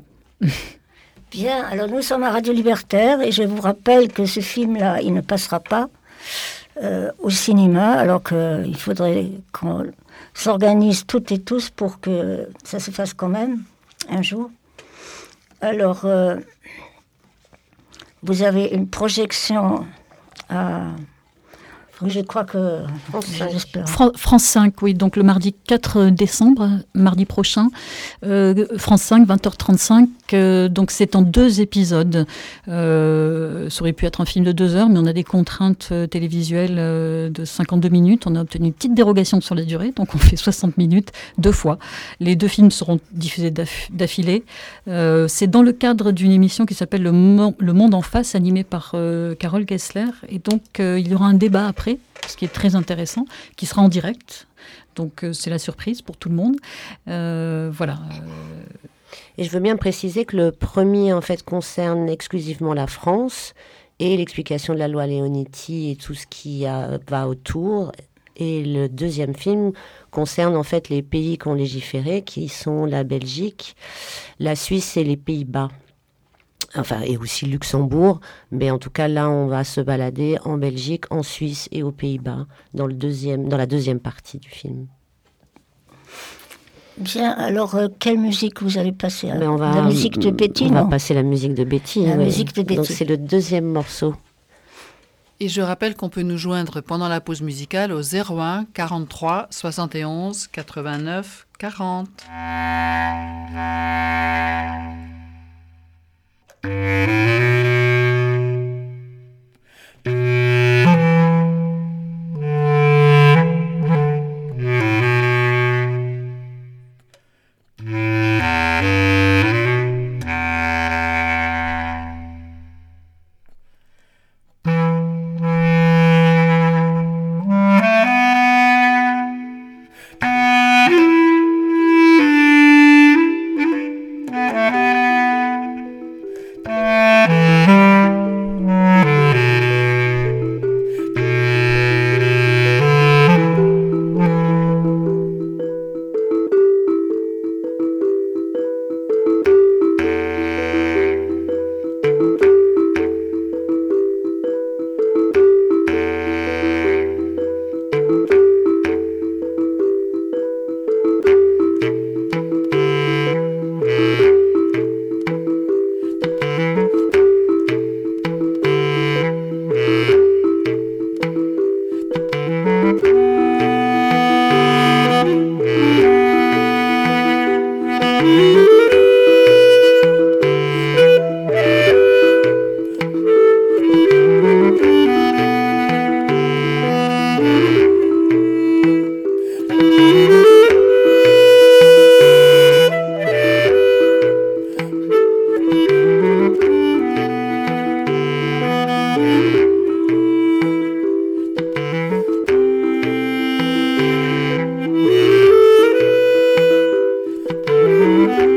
Bien, alors nous sommes à Radio Libertaire et je vous rappelle que ce film-là, il ne passera pas euh, au cinéma, alors qu'il faudrait qu'on s'organise toutes et tous pour que ça se fasse quand même un jour. Alors... Euh, Vous avez une projection à Je crois que... J'espère. Fran- France cinq, oui, donc le mardi quatre décembre, mardi prochain. Euh, France cinq, vingt heures trente-cinq. Euh, donc c'est en deux épisodes. Euh, ça aurait pu être un film de deux heures, mais on a des contraintes euh, télévisuelles euh, de cinquante-deux minutes. On a obtenu une petite dérogation sur la durée, donc on fait soixante minutes, deux fois. Les deux films seront diffusés d'aff- d'affilée. Euh, c'est dans le cadre d'une émission qui s'appelle Le, Mo- Le Monde en face, animée par euh, Carole Gessler. Et donc euh, il y aura un débat après, ce qui est très intéressant, qui sera en direct. Donc euh, c'est la surprise pour tout le monde. Euh, voilà. Et je veux bien préciser que le premier, en fait, concerne exclusivement la France et l'explication de la loi Leonetti et tout ce qui a, va autour. Et le deuxième film concerne, en fait, les pays qui ont légiféré, qui sont la Belgique, la Suisse et les Pays-Bas. Enfin, et aussi Luxembourg, mais en tout cas, là, on va se balader en Belgique, en Suisse et aux Pays-Bas, dans, le deuxième, dans la deuxième partie du film. Bien, alors, euh, quelle musique vous allez passer Mais on va, La musique de Betty, On non va passer la musique de Betty. La oui. musique de Betty. Donc, c'est le deuxième morceau. Et je rappelle qu'on peut nous joindre pendant la pause musicale au zéro un quarante-trois soixante et onze quatre-vingt-neuf quarante. Thank you.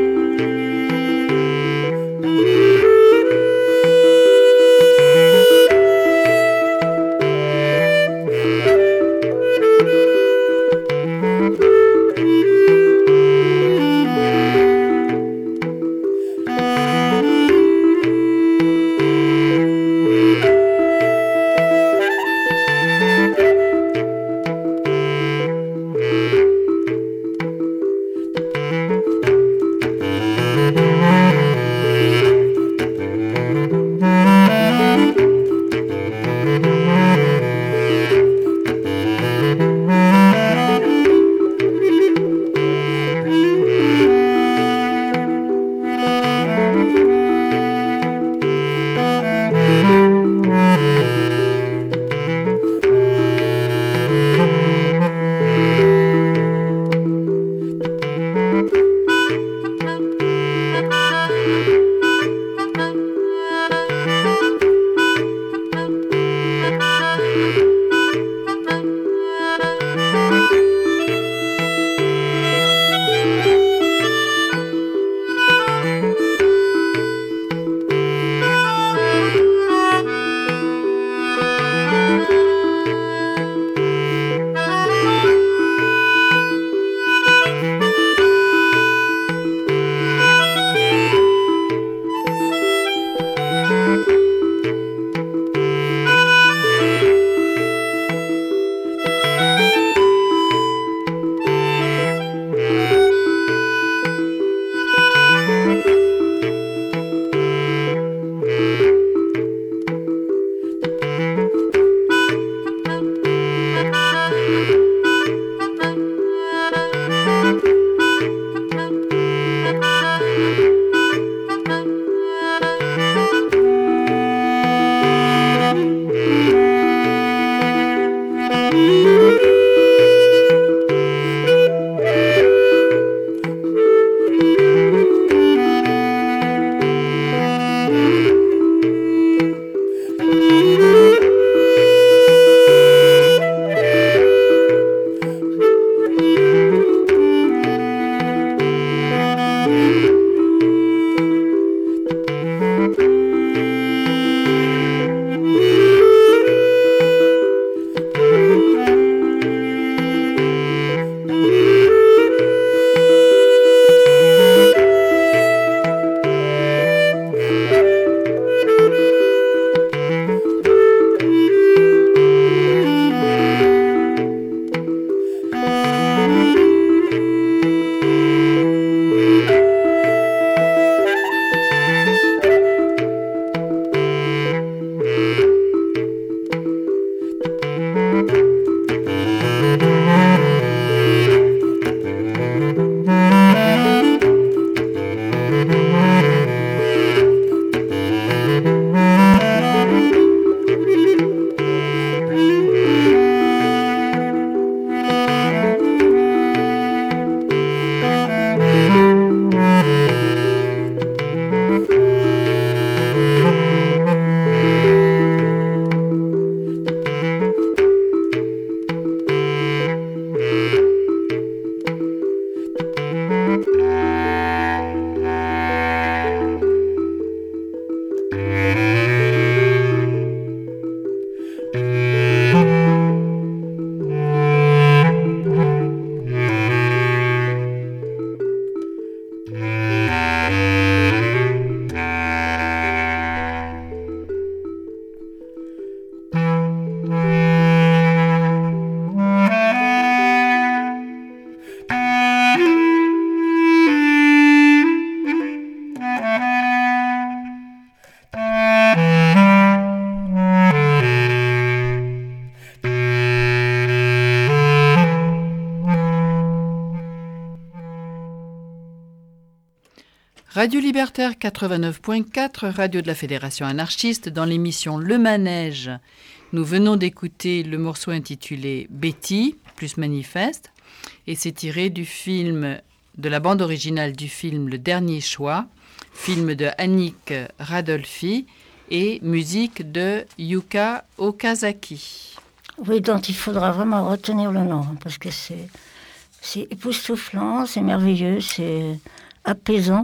Radio Libertaire quatre-vingt-neuf point quatre, radio de la Fédération anarchiste, dans l'émission Le Manège. Nous venons d'écouter le morceau intitulé Betty, plus manifeste, et c'est tiré du film, de la bande originale du film Le Dernier Choix, film de Annick Radolfi et musique de Yuka Okazaki. Oui, dont il faudra vraiment retenir le nom, parce que c'est, c'est époustouflant, c'est merveilleux, c'est apaisant.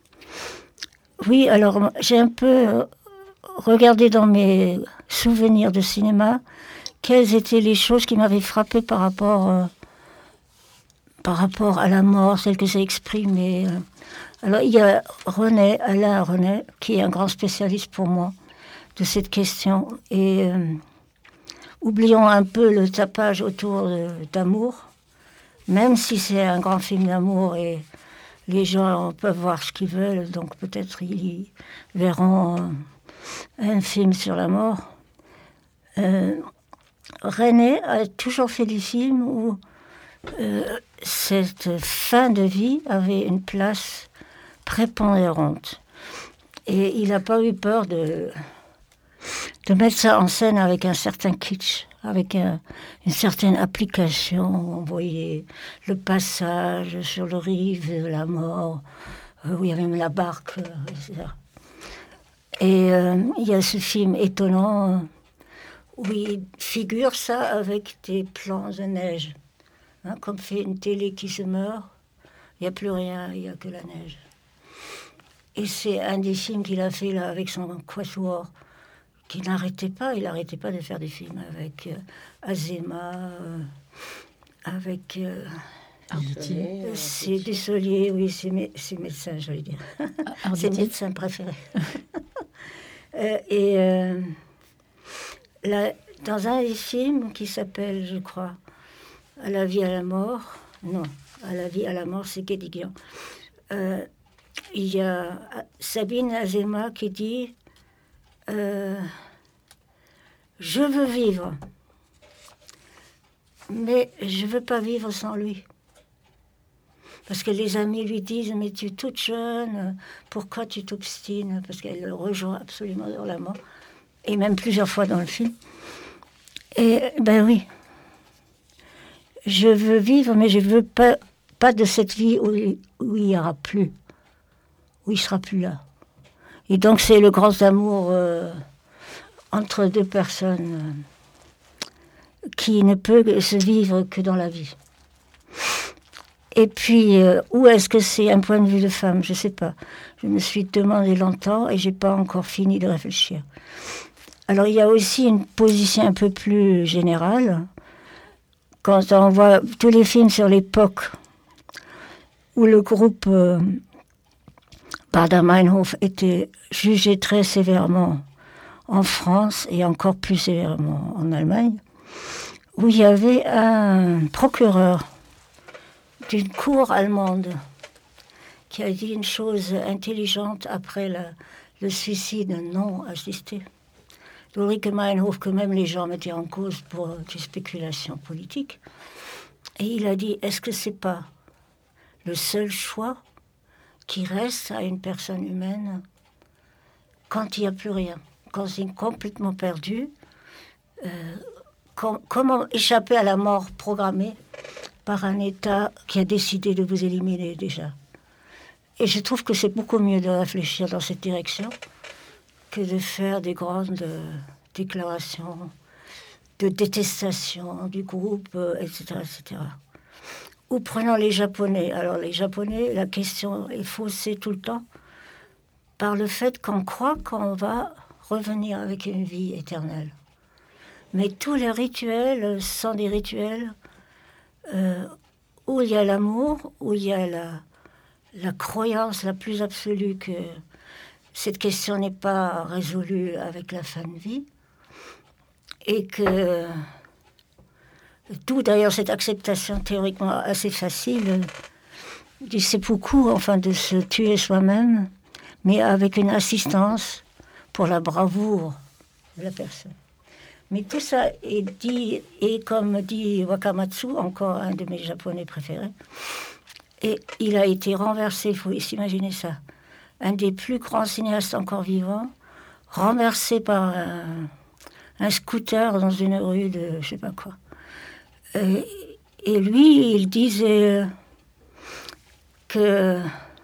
Oui, alors j'ai un peu regardé dans mes souvenirs de cinéma quelles étaient les choses qui m'avaient frappé par rapport, euh, par rapport à la mort, celle que j'ai exprimée. Alors il y a René, Alain René, qui est un grand spécialiste pour moi de cette question. Et euh, oublions un peu le tapage autour de, d'amour, même si c'est un grand film d'amour et les gens peuvent voir ce qu'ils veulent, donc peut-être ils verront un film sur la mort. Euh, René a toujours fait des films où euh, cette fin de vie avait une place prépondérante. Et il n'a pas eu peur de, de mettre ça en scène avec un certain kitsch, avec un, une certaine application. On voyait le passage sur le rive de la mort, euh, où il y avait même la barque, euh, et cetera. Et euh, il y a ce film étonnant euh, où il figure ça avec des plans de neige. Hein, comme fait une télé qui se meurt, il n'y a plus rien, il n'y a que la neige. Et c'est un des films qu'il a fait là avec son quatuor, qui n'arrêtait pas, il n'arrêtait pas de faire des films avec euh, Azéma, euh, avec... Euh, Arditi. C'est Dussolier, oui, c'est, mé- c'est médecin, j'allais dire. C'est médecin préféré. euh, et euh, là, dans un des films qui s'appelle, je crois, À la vie, à la mort, non, À la vie, à la mort, c'est Guédiguian. Euh, il y a Sabine Azéma qui dit euh, « Je veux vivre, mais je ne veux pas vivre sans lui. » Parce que les amis lui disent « Mais tu es toute jeune, pourquoi tu t'obstines ?» Parce qu'elle le rejoint absolument dans la mort, et même plusieurs fois dans le film. Et ben oui, je veux vivre, mais je ne veux pas, pas de cette vie où, où il n'y aura plus, où il ne sera plus là. Et donc c'est le grand amour euh, entre deux personnes euh, qui ne peut se vivre que dans la vie. Et puis, euh, où est-ce que c'est un point de vue de femme? Je ne sais pas. Je me suis demandé longtemps et je n'ai pas encore fini de réfléchir. Alors, il y a aussi une position un peu plus générale. Quand on voit tous les films sur l'époque où le groupe euh, Baader-Meinhof était jugé très sévèrement en France et encore plus sévèrement en Allemagne, où il y avait un procureur d'une cour allemande qui a dit une chose intelligente après la, le suicide non assisté d'Ulrike Meinhof, que même les gens mettaient en cause pour des spéculations politiques. Et il a dit, est-ce que c'est pas le seul choix qui reste à une personne humaine quand il n'y a plus rien, quand c'est complètement perdu, euh, com- comment échapper à la mort programmée par un État qui a décidé de vous éliminer déjà. Et je trouve que c'est beaucoup mieux de réfléchir dans cette direction que de faire des grandes euh, déclarations de détestation du groupe, euh, et cetera, et cetera. Ou prenons les Japonais. Alors les Japonais, la question est faussée tout le temps par le fait qu'on croit qu'on va revenir avec une vie éternelle. Mais tous les rituels sont des rituels Euh, où il y a l'amour, où il y a la, la croyance la plus absolue que cette question n'est pas résolue avec la fin de vie, et que d'où d'ailleurs cette acceptation théoriquement assez facile du seppuku, enfin de se tuer soi-même, mais avec une assistance pour la bravoure de la personne. Mais tout ça est dit, et comme dit Wakamatsu, encore un de mes japonais préférés, et il a été renversé, il faut s'imaginer ça, un des plus grands cinéastes encore vivants, renversé par un, un scooter dans une rue de je sais pas quoi. Et, et lui, il disait que,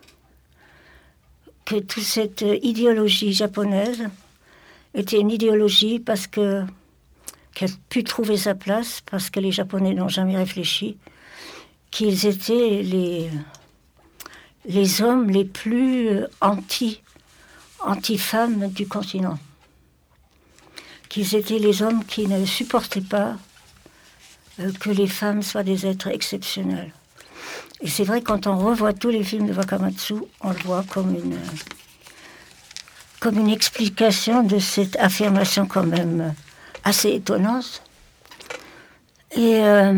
que toute cette idéologie japonaise était une idéologie parce que, qu'elle a pu trouver sa place, parce que les Japonais n'ont jamais réfléchi, qu'ils étaient les, les hommes les plus anti, anti-femmes du continent. Qu'ils étaient les hommes qui ne supportaient pas euh, que les femmes soient des êtres exceptionnels. Et c'est vrai, quand on revoit tous les films de Wakamatsu, on le voit comme une, comme une explication de cette affirmation quand même assez étonnante. Et euh,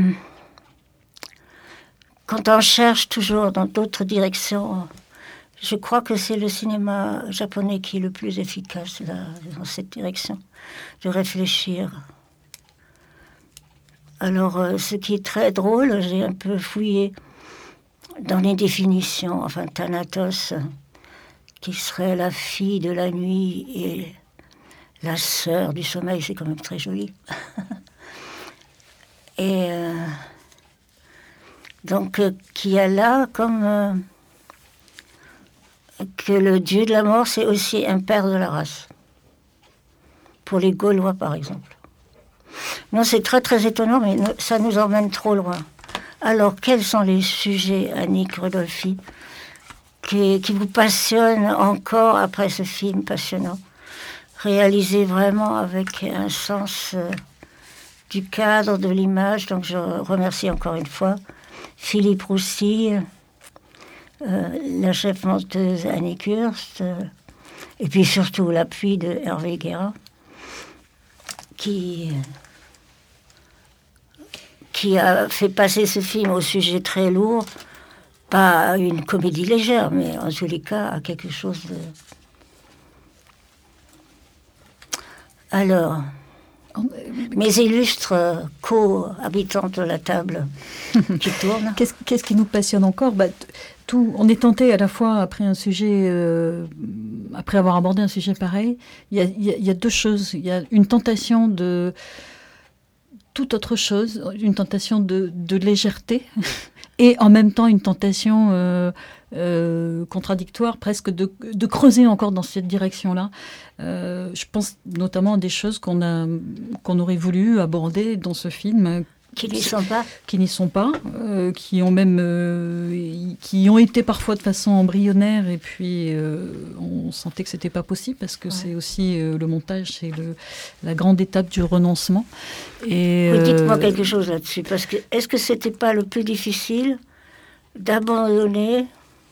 quand on cherche toujours dans d'autres directions, je crois que c'est le cinéma japonais qui est le plus efficace là, dans cette direction, de réfléchir. Alors, euh, ce qui est très drôle, j'ai un peu fouillé dans les définitions, enfin, Thanatos, qui serait la fille de la nuit et la sœur du sommeil, c'est quand même très joli. Et euh, donc, euh, qui a là comme euh, que le dieu de la mort, c'est aussi un père de la race. Pour les Gaulois, par exemple. Non, c'est très très étonnant, mais ça nous emmène trop loin. Alors, quels sont les sujets, Annick Rudolphy, qui, qui vous passionnent encore après ce film passionnant, réalisé vraiment avec un sens euh, du cadre, de l'image. Donc, je remercie encore une fois Philippe Roussy, euh, la chef monteuse Annick Hurst, euh, et puis surtout l'appui de Hervé Guérin, qui... qui a fait passer ce film au sujet très lourd, pas à une comédie légère, mais en tous les cas à quelque chose de... Alors, mes illustres co-habitants de la table qui tournent. Qu'est-ce, qu'est-ce qui nous passionne encore ? bah, t- tout, On est tenté à la fois, après un sujet, euh, après avoir abordé un sujet pareil, il y a, y a, y a deux choses. Il y a une tentation de... toute autre chose, une tentation de, de légèreté et en même temps une tentation euh, euh, contradictoire, presque de, de creuser encore dans cette direction-là. Euh, je pense notamment à des choses qu'on, a, qu'on aurait voulu aborder dans ce film. Qui n'y sont pas. Qui n'y sont pas, euh, qui ont même, euh, qui ont été parfois de façon embryonnaire et puis euh, on sentait que c'était pas possible parce que ouais. c'est aussi euh, le montage, c'est le, la grande étape du renoncement. Et, oui, dites-moi euh, quelque chose là-dessus, parce que est-ce que c'était pas le plus difficile d'abandonner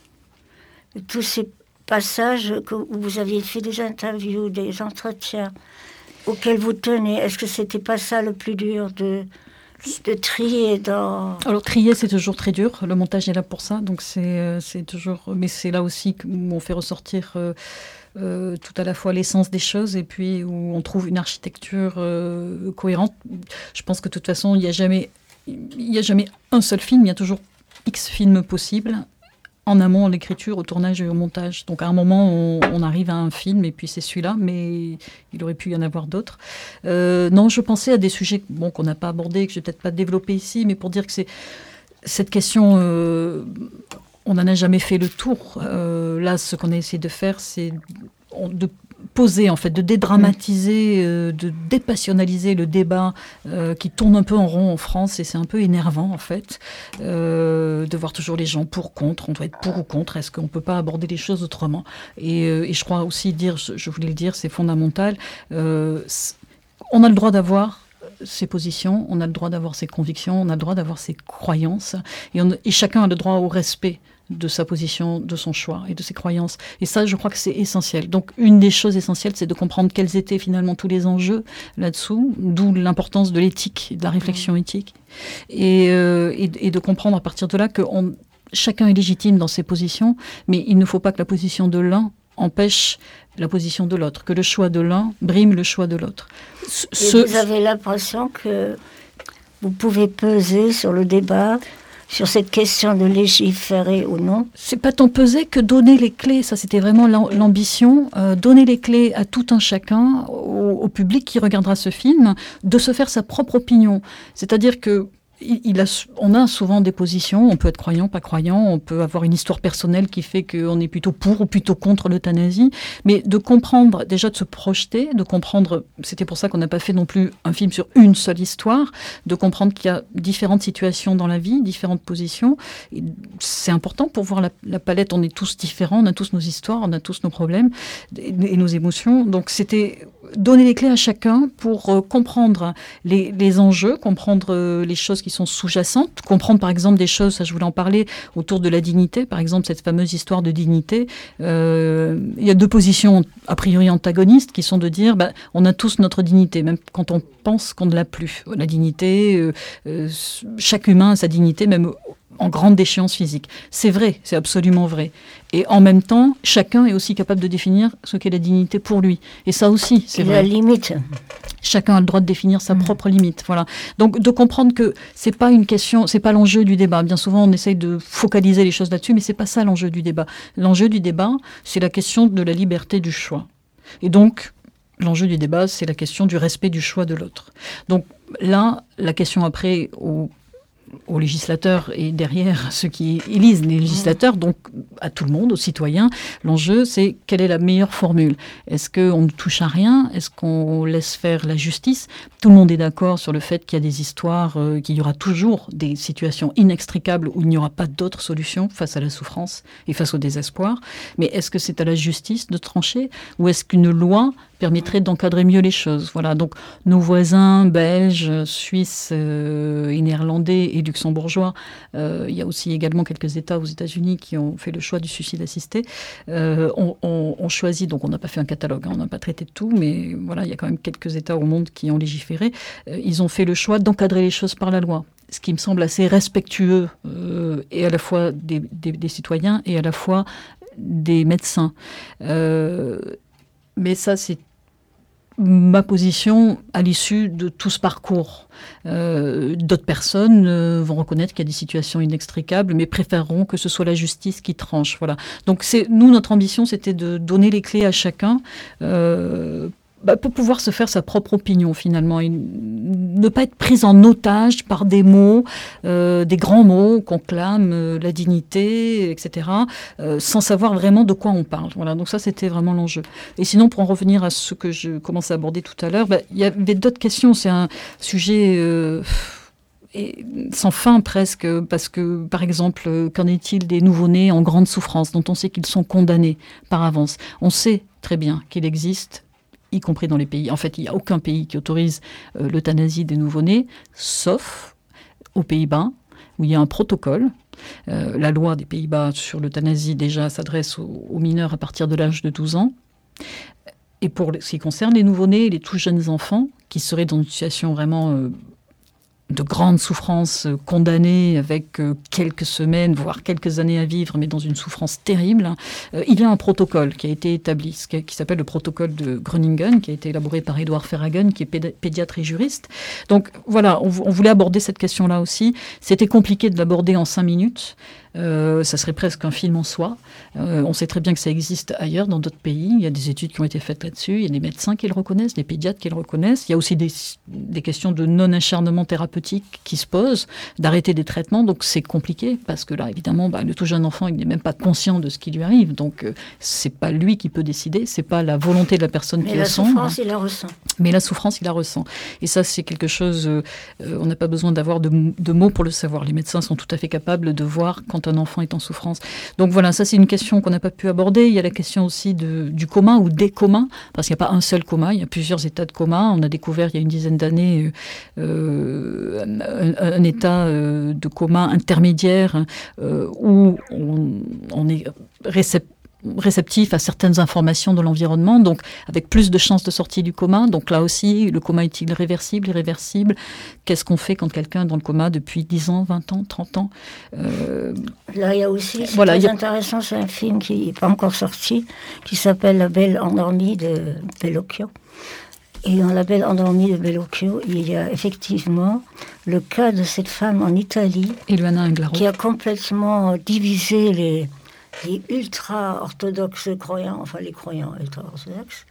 tous ces passages que, où vous aviez fait des interviews, des entretiens auxquels vous tenez? Est-ce que c'était pas ça le plus dur de de trier dans... Alors, trier, c'est toujours très dur. Le montage est là pour ça. Donc, c'est, c'est toujours... Mais c'est là aussi où on fait ressortir euh, euh, tout à la fois l'essence des choses et puis où on trouve une architecture euh, cohérente. Je pense que de toute façon, il n'y a jamais... Il n'y a jamais un seul film. Il y a toujours X films possibles. En amont, l'écriture, au tournage et au montage. Donc, à un moment, on, on arrive à un film, et puis c'est celui-là, mais il aurait pu y en avoir d'autres. Euh, non, je pensais à des sujets bon, qu'on n'a pas abordés, que je ne vais peut-être pas développer ici, mais pour dire que c'est cette question, euh, on n'en a jamais fait le tour. Euh, là, ce qu'on a essayé de faire, c'est de poser, en fait, de dédramatiser, euh, de dépassionnaliser le débat euh, qui tourne un peu en rond en France, et c'est un peu énervant, en fait, euh, de voir toujours les gens pour, contre, on doit être pour ou contre, est-ce qu'on ne peut pas aborder les choses autrement ? Et, euh, et je crois aussi dire, je, je voulais le dire, c'est fondamental, euh, c'est, on a le droit d'avoir ses positions, on a le droit d'avoir ses convictions, on a le droit d'avoir ses croyances, et, on, et chacun a le droit au respect de sa position, de son choix et de ses croyances. Et ça, je crois que c'est essentiel. Donc, une des choses essentielles, c'est de comprendre quels étaient finalement tous les enjeux là-dessous, d'où l'importance de l'éthique, de la réflexion éthique, et, euh, et, et de comprendre à partir de là que on, chacun est légitime dans ses positions, mais il ne faut pas que la position de l'un empêche la position de l'autre, que le choix de l'un brime le choix de l'autre. Ce, et vous avez l'impression que vous pouvez peser sur le débat, sur cette question de légiférer ou non. C'est pas tant peser que donner les clés. Ça, c'était vraiment l'ambition. Euh, donner les clés à tout un chacun, au, au public qui regardera ce film, de se faire sa propre opinion. C'est-à-dire que Il a, on a souvent des positions, on peut être croyant, pas croyant, on peut avoir une histoire personnelle qui fait qu'on est plutôt pour ou plutôt contre l'euthanasie, mais de comprendre, déjà de se projeter, de comprendre, c'était pour ça qu'on n'a pas fait non plus un film sur une seule histoire, de comprendre qu'il y a différentes situations dans la vie, différentes positions, et c'est important pour voir la, la palette, on est tous différents, on a tous nos histoires, on a tous nos problèmes et, et nos émotions, donc c'était donner les clés à chacun pour euh, comprendre les, les enjeux, comprendre euh, les choses qui sont sous-jacentes, comprendre par exemple des choses, ça je voulais en parler, autour de la dignité, par exemple cette fameuse histoire de dignité. Euh, il y a deux positions a priori antagonistes qui sont de dire bah, on a tous notre dignité, même quand on pense qu'on ne l'a plus. La dignité, euh, euh, chaque humain a sa dignité, même en grande déchéance physique. C'est vrai, c'est absolument vrai. Et en même temps, chacun est aussi capable de définir ce qu'est la dignité pour lui. Et ça aussi, c'est vrai. La limite. Chacun a le droit de définir sa mmh. propre limite. Voilà. Donc, de comprendre que c'est pas une question, c'est pas l'enjeu du débat. Bien souvent, on essaye de focaliser les choses là-dessus, mais c'est pas ça l'enjeu du débat. L'enjeu du débat, c'est la question de la liberté du choix. Et donc, l'enjeu du débat, c'est la question du respect du choix de l'autre. Donc là, la question après, au aux législateurs et derrière ceux qui élisent les législateurs, donc à tout le monde, aux citoyens, l'enjeu c'est quelle est la meilleure formule. Est-ce qu'on ne touche à rien? Est-ce qu'on laisse faire la justice? Tout le monde est d'accord sur le fait qu'il y a des histoires, euh, qu'il y aura toujours des situations inextricables où il n'y aura pas d'autre solution face à la souffrance et face au désespoir. Mais est-ce que c'est à la justice de trancher ou est-ce qu'une loi permettrait d'encadrer mieux les choses? Voilà, donc nos voisins belges, suisses euh, et néerlandais et luxembourgeois, euh, il y a aussi également quelques États aux États-Unis qui ont fait le choix du suicide assisté, euh, on, on, on choisit, donc on n'a pas fait un catalogue, hein, on n'a pas traité de tout, mais voilà, il y a quand même quelques États au monde qui ont légiféré, euh, ils ont fait le choix d'encadrer les choses par la loi. Ce qui me semble assez respectueux euh, et à la fois des, des, des citoyens et à la fois des médecins. Euh, mais ça, c'est ma position à l'issue de tout ce parcours. Euh, d'autres personnes euh, vont reconnaître qu'il y a des situations inextricables, mais préféreront que ce soit la justice qui tranche. Voilà. Donc c'est, nous, notre ambition, c'était de donner les clés à chacun euh, bah, pour pouvoir se faire sa propre opinion, finalement, et ne pas être prise en otage par des mots, euh, des grands mots qu'on clame, euh, la dignité, et cetera, euh, sans savoir vraiment de quoi on parle. Voilà, donc ça, c'était vraiment l'enjeu. Et sinon, pour en revenir à ce que je commençais à aborder tout à l'heure, bah, il y avait d'autres questions. C'est un sujet... Euh, Et sans fin presque, parce que, par exemple, qu'en est-il des nouveau-nés en grande souffrance, dont on sait qu'ils sont condamnés par avance? On sait très bien qu'il existe, y compris dans les pays... En fait, il n'y a aucun pays qui autorise euh, l'euthanasie des nouveau-nés, sauf aux Pays-Bas, où il y a un protocole. Euh, la loi des Pays-Bas sur l'euthanasie, déjà, s'adresse aux, aux mineurs à partir de l'âge de douze ans. Et pour ce qui concerne les nouveau-nés et les tout jeunes enfants, qui seraient dans une situation vraiment... Euh, de grandes souffrances, euh, condamnées avec euh, quelques semaines, voire quelques années à vivre, mais dans une souffrance terrible, euh, il y a un protocole qui a été établi, qui, qui s'appelle le protocole de Groningen, qui a été élaboré par Edouard Verhagen, qui est pédi- pédiatre et juriste. Donc voilà, on, on voulait aborder cette question-là aussi. C'était compliqué de l'aborder en cinq minutes. Euh, ça serait presque un film en soi. Euh, on sait très bien que ça existe ailleurs, dans d'autres pays. Il y a des études qui ont été faites là-dessus. Il y a des médecins qui le reconnaissent, des pédiatres qui le reconnaissent. Il y a aussi des, des questions de non-acharnement thérapeutique qui se posent, d'arrêter des traitements. Donc c'est compliqué, parce que là, évidemment, bah, le tout jeune enfant, il n'est même pas conscient de ce qui lui arrive. Donc euh, c'est pas lui qui peut décider, c'est pas la volonté de la personne Mais qui la le sent. souffrance, il la ressent. Mais la souffrance, il la ressent. Et ça, c'est quelque chose... Euh, on n'a pas besoin d'avoir de, de mots pour le savoir. Les médecins sont tout à fait capables de voir quand un enfant est en souffrance. Donc voilà, ça c'est une question qu'on n'a pas pu aborder. Il y a la question aussi de, du coma ou des comas, parce qu'il n'y a pas un seul coma, il y a plusieurs états de coma. On a découvert il y a une dizaine d'années euh, un, un état euh, de coma intermédiaire euh, où on, on est réceptif réceptif à certaines informations de l'environnement, donc avec plus de chances de sortie du coma. Donc là aussi, le coma est-il réversible, irréversible? Qu'est-ce qu'on fait quand quelqu'un est dans le coma depuis dix ans, vingt ans, trente ans? euh... Là, il y a aussi, c'est voilà, très il y a... intéressant, c'est un film qui n'est pas encore sorti, qui s'appelle La Belle Endormie de Bellocchio. Et dans La Belle endormie de Bellocchio, il y a effectivement le cas de cette femme en Italie Eluana Englaro. qui a complètement divisé les, les ultra-orthodoxes croyants, enfin les croyants ultra-orthodoxes,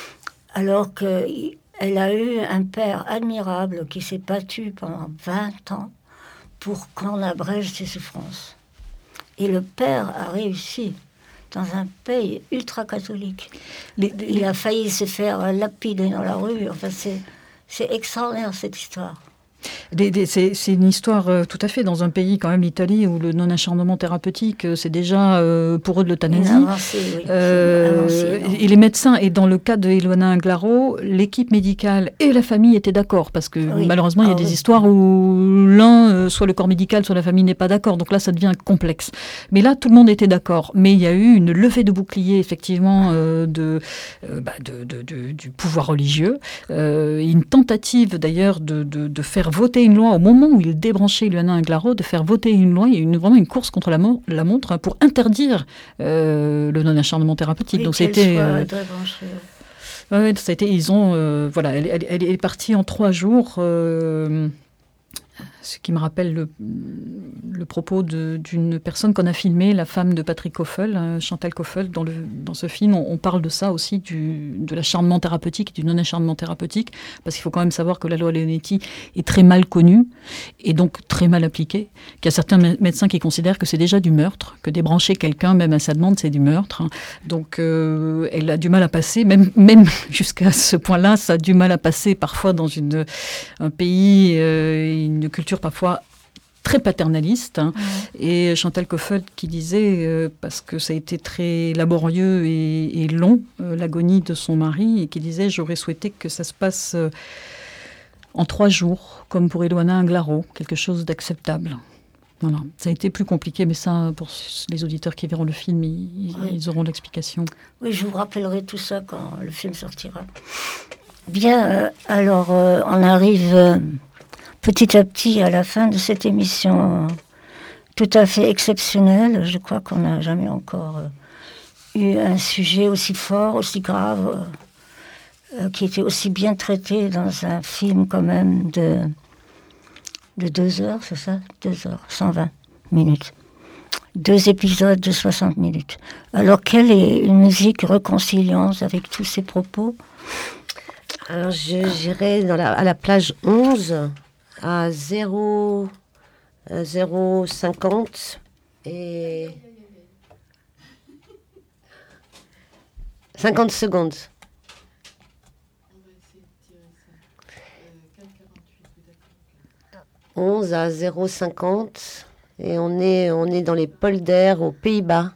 alors qu'elle a eu un père admirable qui s'est battu pendant vingt ans pour qu'on abrège ses souffrances. Et le père a réussi dans un pays ultra-catholique. Les, les... Il a failli se faire lapider dans la rue. Enfin, c'est, c'est extraordinaire, cette histoire. Des, des, c'est, c'est une histoire euh, tout à fait dans un pays, quand même, l'Italie, où le non-acharnement thérapeutique, euh, c'est déjà euh, pour eux de l'euthanasie. Avancé, oui. Euh, avancé, et les médecins, et dans le cas de Eluana Englaro, l'équipe médicale et la famille étaient d'accord, parce que oui. malheureusement, il y a ah, des oui. histoires où l'un, euh, soit le corps médical, soit la famille n'est pas d'accord. Donc là, ça devient complexe. Mais là, tout le monde était d'accord. Mais il y a eu une levée de bouclier, effectivement, euh, de, euh, bah, de, de, de, du pouvoir religieux. Euh, une tentative, d'ailleurs, de, de, de faire voter une loi au moment où il débranchait Eluana Englaro, de faire voter une loi. Il y a eu une, vraiment une course contre la, mo- la montre pour interdire euh, le non-acharnement thérapeutique. Oui, donc c'était. Euh, ouais, ça a été. Ils ont. Euh, voilà, elle, elle, elle est partie en trois jours. Euh, ce qui me rappelle le, le propos de, d'une personne qu'on a filmée, la femme de Patrick Koffel, euh, Chantal Koffel. Dans, le, dans ce film, on, on parle de ça aussi, du, de l'acharnement thérapeutique, du non-acharnement thérapeutique, parce qu'il faut quand même savoir que la loi Leonetti est très mal connue, et donc très mal appliquée, qu'il y a certains mé- médecins qui considèrent que c'est déjà du meurtre, que débrancher quelqu'un, même à sa demande, c'est du meurtre. Hein. Donc euh, elle a du mal à passer, même, même jusqu'à ce point-là, ça a du mal à passer parfois dans une, un pays, euh, une culture parfois très paternaliste. Hein. Mmh. Et Chantal Koffel qui disait, euh, parce que ça a été très laborieux et, et long, euh, l'agonie de son mari, et qui disait, j'aurais souhaité que ça se passe euh, en trois jours, comme pour Eluana Englaro, quelque chose d'acceptable. Voilà. Ça a été plus compliqué, mais ça, pour les auditeurs qui verront le film, ils, oui. ils auront l'explication. Oui, je vous rappellerai tout ça quand le film sortira. Bien, euh, alors euh, on arrive... Euh, petit à petit, à la fin de cette émission tout à fait exceptionnelle, je crois qu'on n'a jamais encore euh, eu un sujet aussi fort, aussi grave, euh, qui était aussi bien traité dans un film quand même de, de deux heures, c'est ça ? Deux heures, cent vingt minutes. Deux épisodes de soixante minutes. Alors, quelle est une musique réconciliante avec tous ces propos ? Alors, je, j'irai dans la, à la plage onze... à zéro cinquante et cinquante secondes. onze à zéro cinquante et on est, on est dans les polders aux Pays-Bas.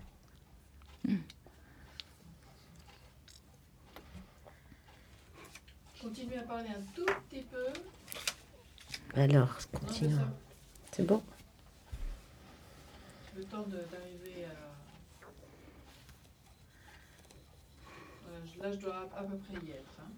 Continuez à parler un tout petit peu. Alors, continuons. C'est bon ? Le temps de, d'arriver à... Voilà, là, je dois à peu près y être. Hein.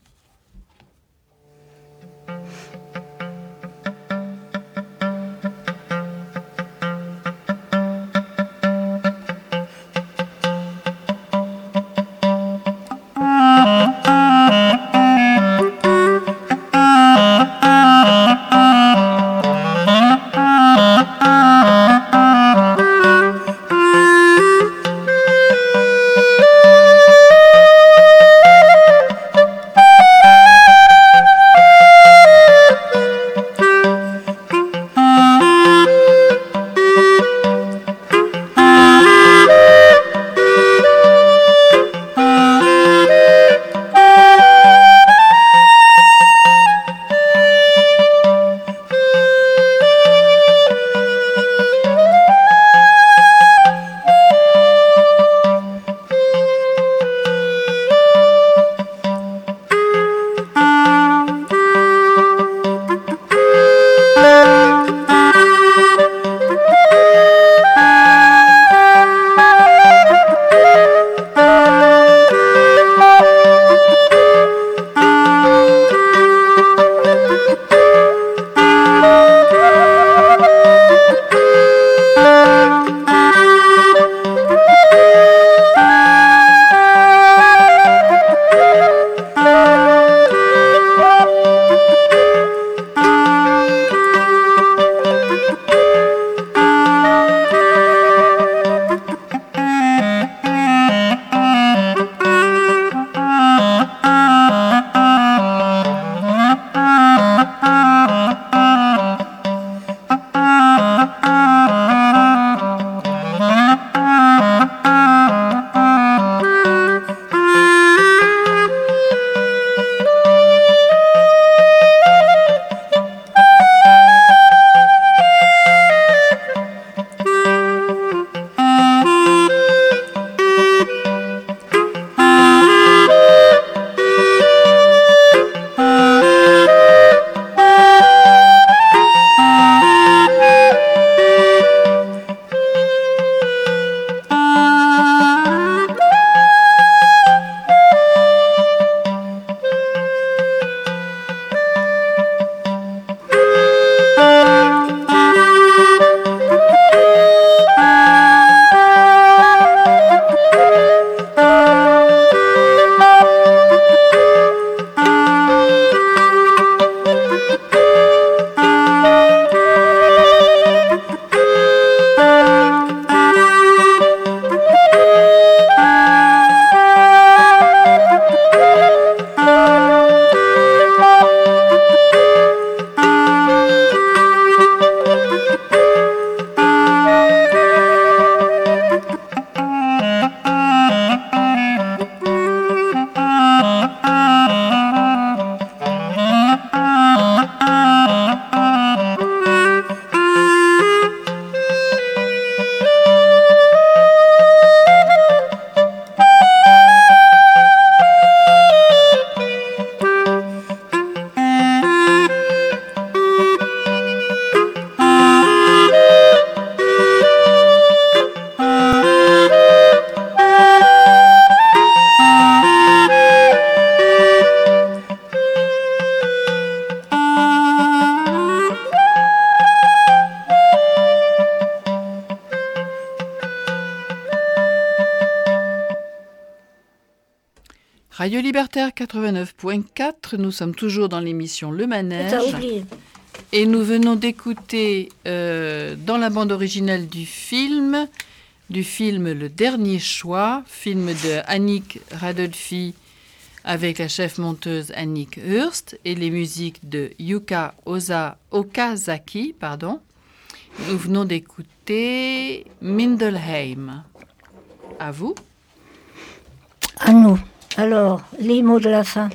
Radio Libertaire quatre-vingt-neuf point quatre, nous sommes toujours dans l'émission Le Manège. T'as oublié. Et nous venons d'écouter euh, dans la bande originale du film, du film Le Dernier Choix, film de Annick Radolfi avec la chef monteuse Annick Hurst et les musiques de Yuka Oza, Okazaki. Pardon. Nous venons d'écouter Mindelheim. À vous. À nous. Alors, les mots de la fin.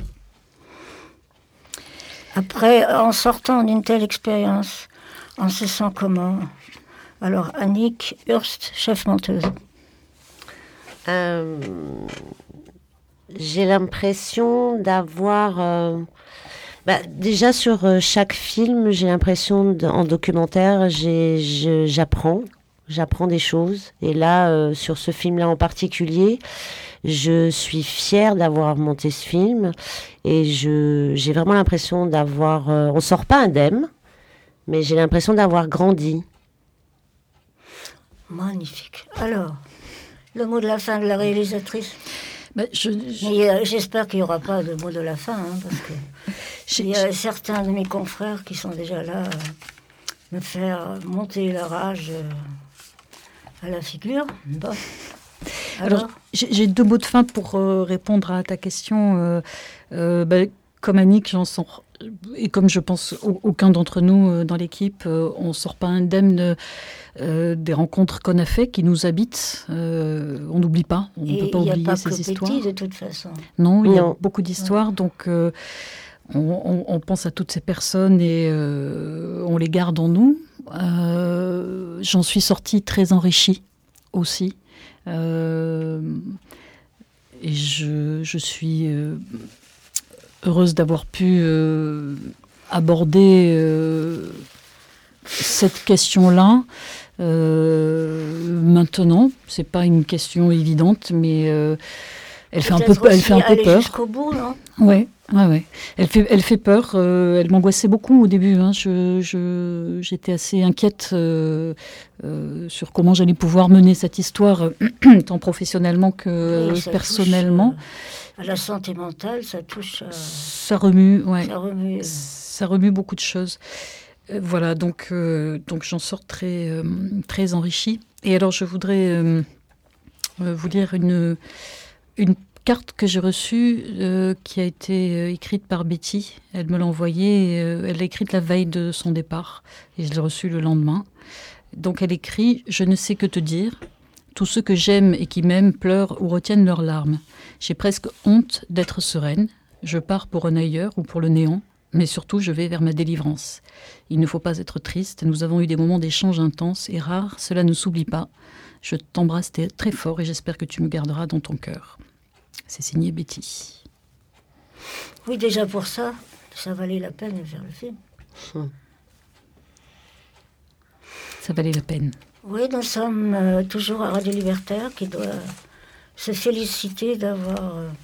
Après, en sortant d'une telle expérience, on se sent comment? Alors, Annick Hurst, chef monteuse. Euh, j'ai l'impression d'avoir... euh, bah, déjà, sur euh, chaque film, j'ai l'impression, d- en documentaire, j'ai, je- j'apprends. J'apprends des choses. Et là, euh, sur ce film-là en particulier, je suis fière d'avoir monté ce film. Et je, j'ai vraiment l'impression d'avoir... euh, on sort pas indemne, mais j'ai l'impression d'avoir grandi. Magnifique. Alors, le mot de la fin de la réalisatrice. Bah, je, je- Mais euh, j'espère qu'il n'y aura pas de mot de la fin, hein, parce que j'ai- il y a certains de mes confrères qui sont déjà là à me faire monter la rage euh, à la figure. Bon. Alors, Alors, j'ai j'ai deux mots de fin pour euh, répondre à ta question. Euh, euh, bah, comme Annick, j'en sors, et comme je pense au- aucun d'entre nous euh, dans l'équipe, euh, on ne sort pas indemne euh, des rencontres qu'on a fait, qui nous habitent. Euh, on n'oublie pas, on ne et peut pas il n'y a oublier pas ces que histoires. petit de toute façon. Non, il y a Non. beaucoup d'histoires, donc euh, on, on- on pense à toutes ces personnes et euh, on les garde en nous. Euh, j'en suis sortie très enrichie aussi. Euh, et je, je suis euh, heureuse d'avoir pu euh, aborder euh, cette question-là. Euh, maintenant, c'est pas une question évidente, mais euh, elle fait un peu, Peut-être elle aussi fait un peu aller peur. jusqu'au bout, non? Ouais, ouais, ouais. Elle fait, elle fait peur. euh, elle m'angoissait beaucoup au début. Hein. Je, je, j'étais assez inquiète euh, euh, sur comment j'allais pouvoir mener cette histoire, euh, tant professionnellement que Oui, ça personnellement. touche, euh, à la santé mentale, ça touche, euh, Ça remue, ouais. ça remue. Ça remue beaucoup de choses. Euh, voilà, donc, euh, donc j'en sors très, euh, très enrichie. Et alors, je voudrais euh, euh, vous lire une, une carte que j'ai reçue euh, qui a été euh, écrite par Betty. Elle me l'a envoyée, euh, elle l'a écrite la veille de son départ et je l'ai reçue le lendemain. Donc elle écrit « Je ne sais que te dire. Tous ceux que j'aime et qui m'aiment pleurent ou retiennent leurs larmes. J'ai presque honte d'être sereine. Je pars pour un ailleurs ou pour le néant. Mais surtout, je vais vers ma délivrance. Il ne faut pas être triste. Nous avons eu des moments d'échange intenses et rares. Cela ne s'oublie pas. Je t'embrasse t- très fort et j'espère que tu me garderas dans ton cœur. » C'est signé Betty. Oui, déjà pour ça, ça valait la peine de faire le film. Ça valait la peine. Oui, nous sommes euh, toujours à Radio Libertaire qui doit se féliciter d'avoir euh,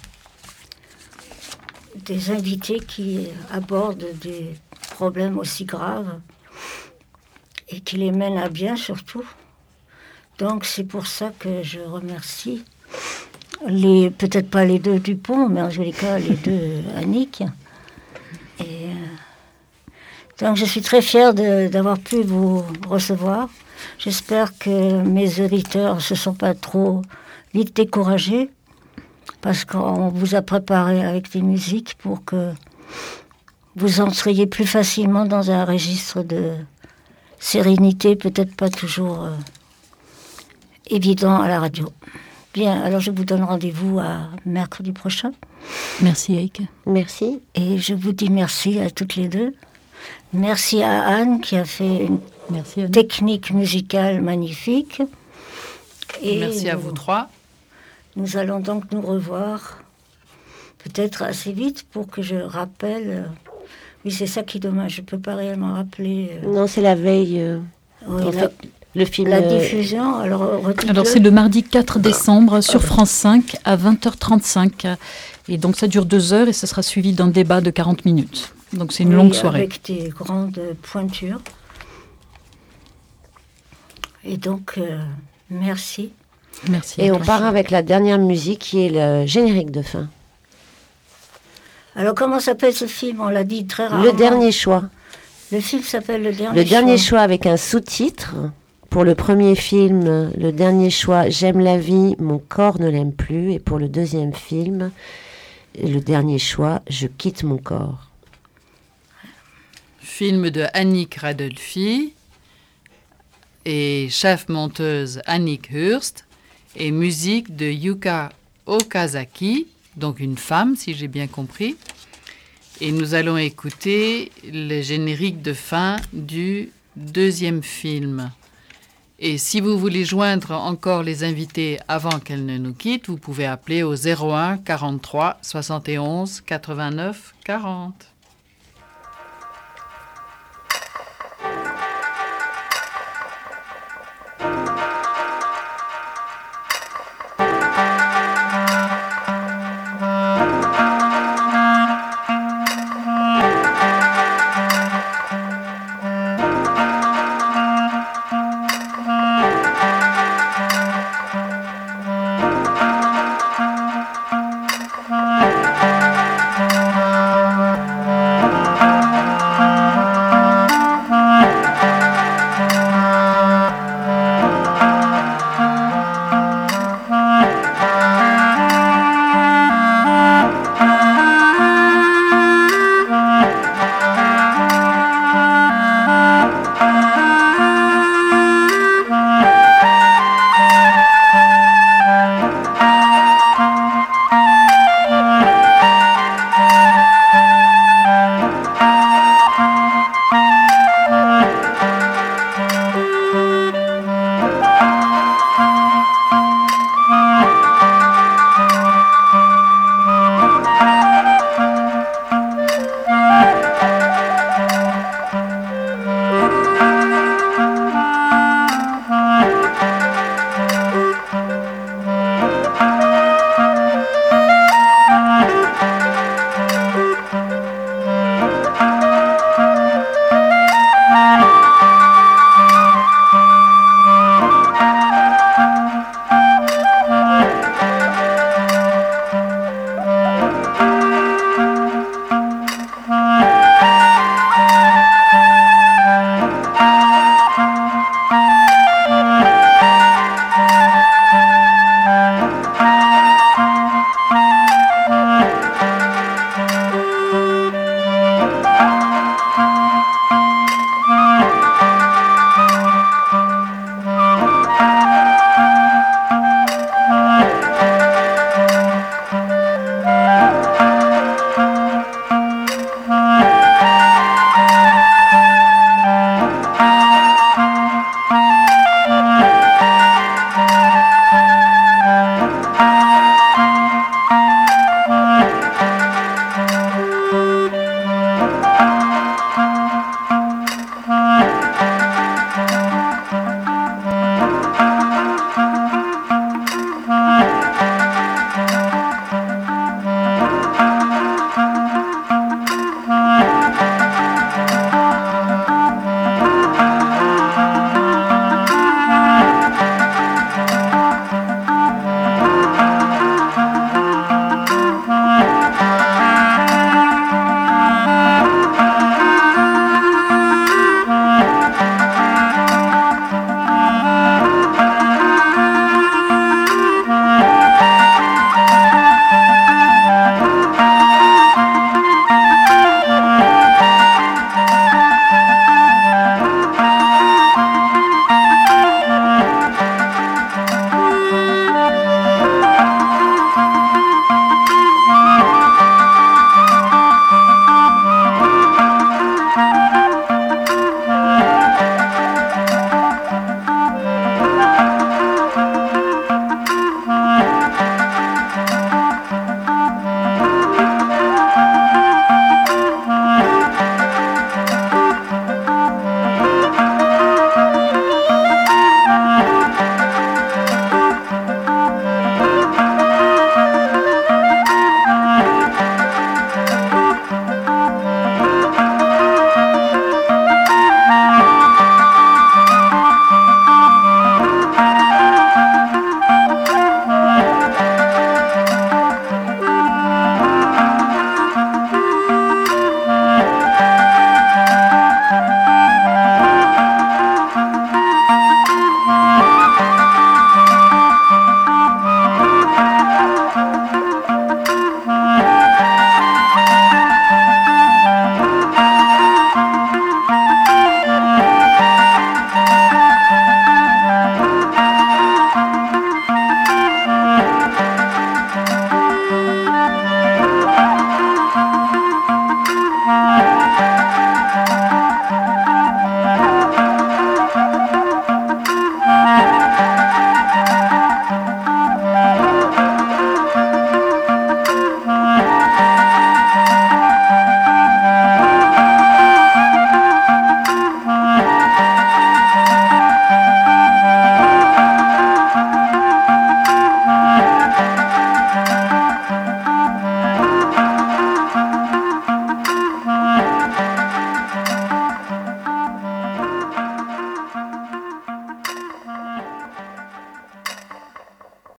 des invités qui abordent des problèmes aussi graves et qui les mènent à bien surtout. Donc c'est pour ça que je remercie les, peut-être pas les deux Dupont, mais en tous les cas les deux Annick. Et euh, donc je suis très fière de- d'avoir pu vous recevoir. J'espère que mes auditeurs ne se sont pas trop vite découragés, parce qu'on vous a préparé avec des musiques pour que vous entriez plus facilement dans un registre de sérénité, peut-être pas toujours euh, évident à la radio. Bien, alors je vous donne rendez-vous à mercredi prochain. Merci, Eike. Merci. Et je vous dis merci à toutes les deux. Merci à Anne qui a fait une Merci, Anne. technique musicale magnifique. Et Merci à nous- vous trois. Nous allons donc nous revoir peut-être assez vite pour que je rappelle. euh, Oui, c'est ça qui est dommage. Je ne peux pas réellement rappeler euh, Non, c'est la veille. euh, oui, en la, fait, le film. la euh, diffusion. Alors, redites-le. Alors, c'est le mardi quatre décembre sur France cinq à vingt heures trente-cinq. Et donc, ça dure deux heures et ça sera suivi d'un débat de quarante minutes. Donc, c'est une Oui, longue soirée. Avec des grandes pointures. Et donc, euh, merci. Merci. à Et on toi. part avec la dernière musique qui est le générique de fin. Alors, comment s'appelle ce film? On l'a dit très rarement. Le dernier choix. Le film s'appelle Le dernier Le choix. dernier choix avec un sous-titre. Pour le premier film, Le dernier choix, J'aime la vie, mon corps ne l'aime plus. Et pour le deuxième film, Le dernier choix, Je quitte mon corps. Film de Annick Radolfi et chef-monteuse Annick Hurst et musique de Yuka Okazaki, donc une femme si j'ai bien compris. Et nous allons écouter le générique de fin du deuxième film. Et si vous voulez joindre encore les invités avant qu'elles ne nous quittent, vous pouvez appeler au zéro un quarante-trois soixante et onze quatre-vingt-neuf quarante.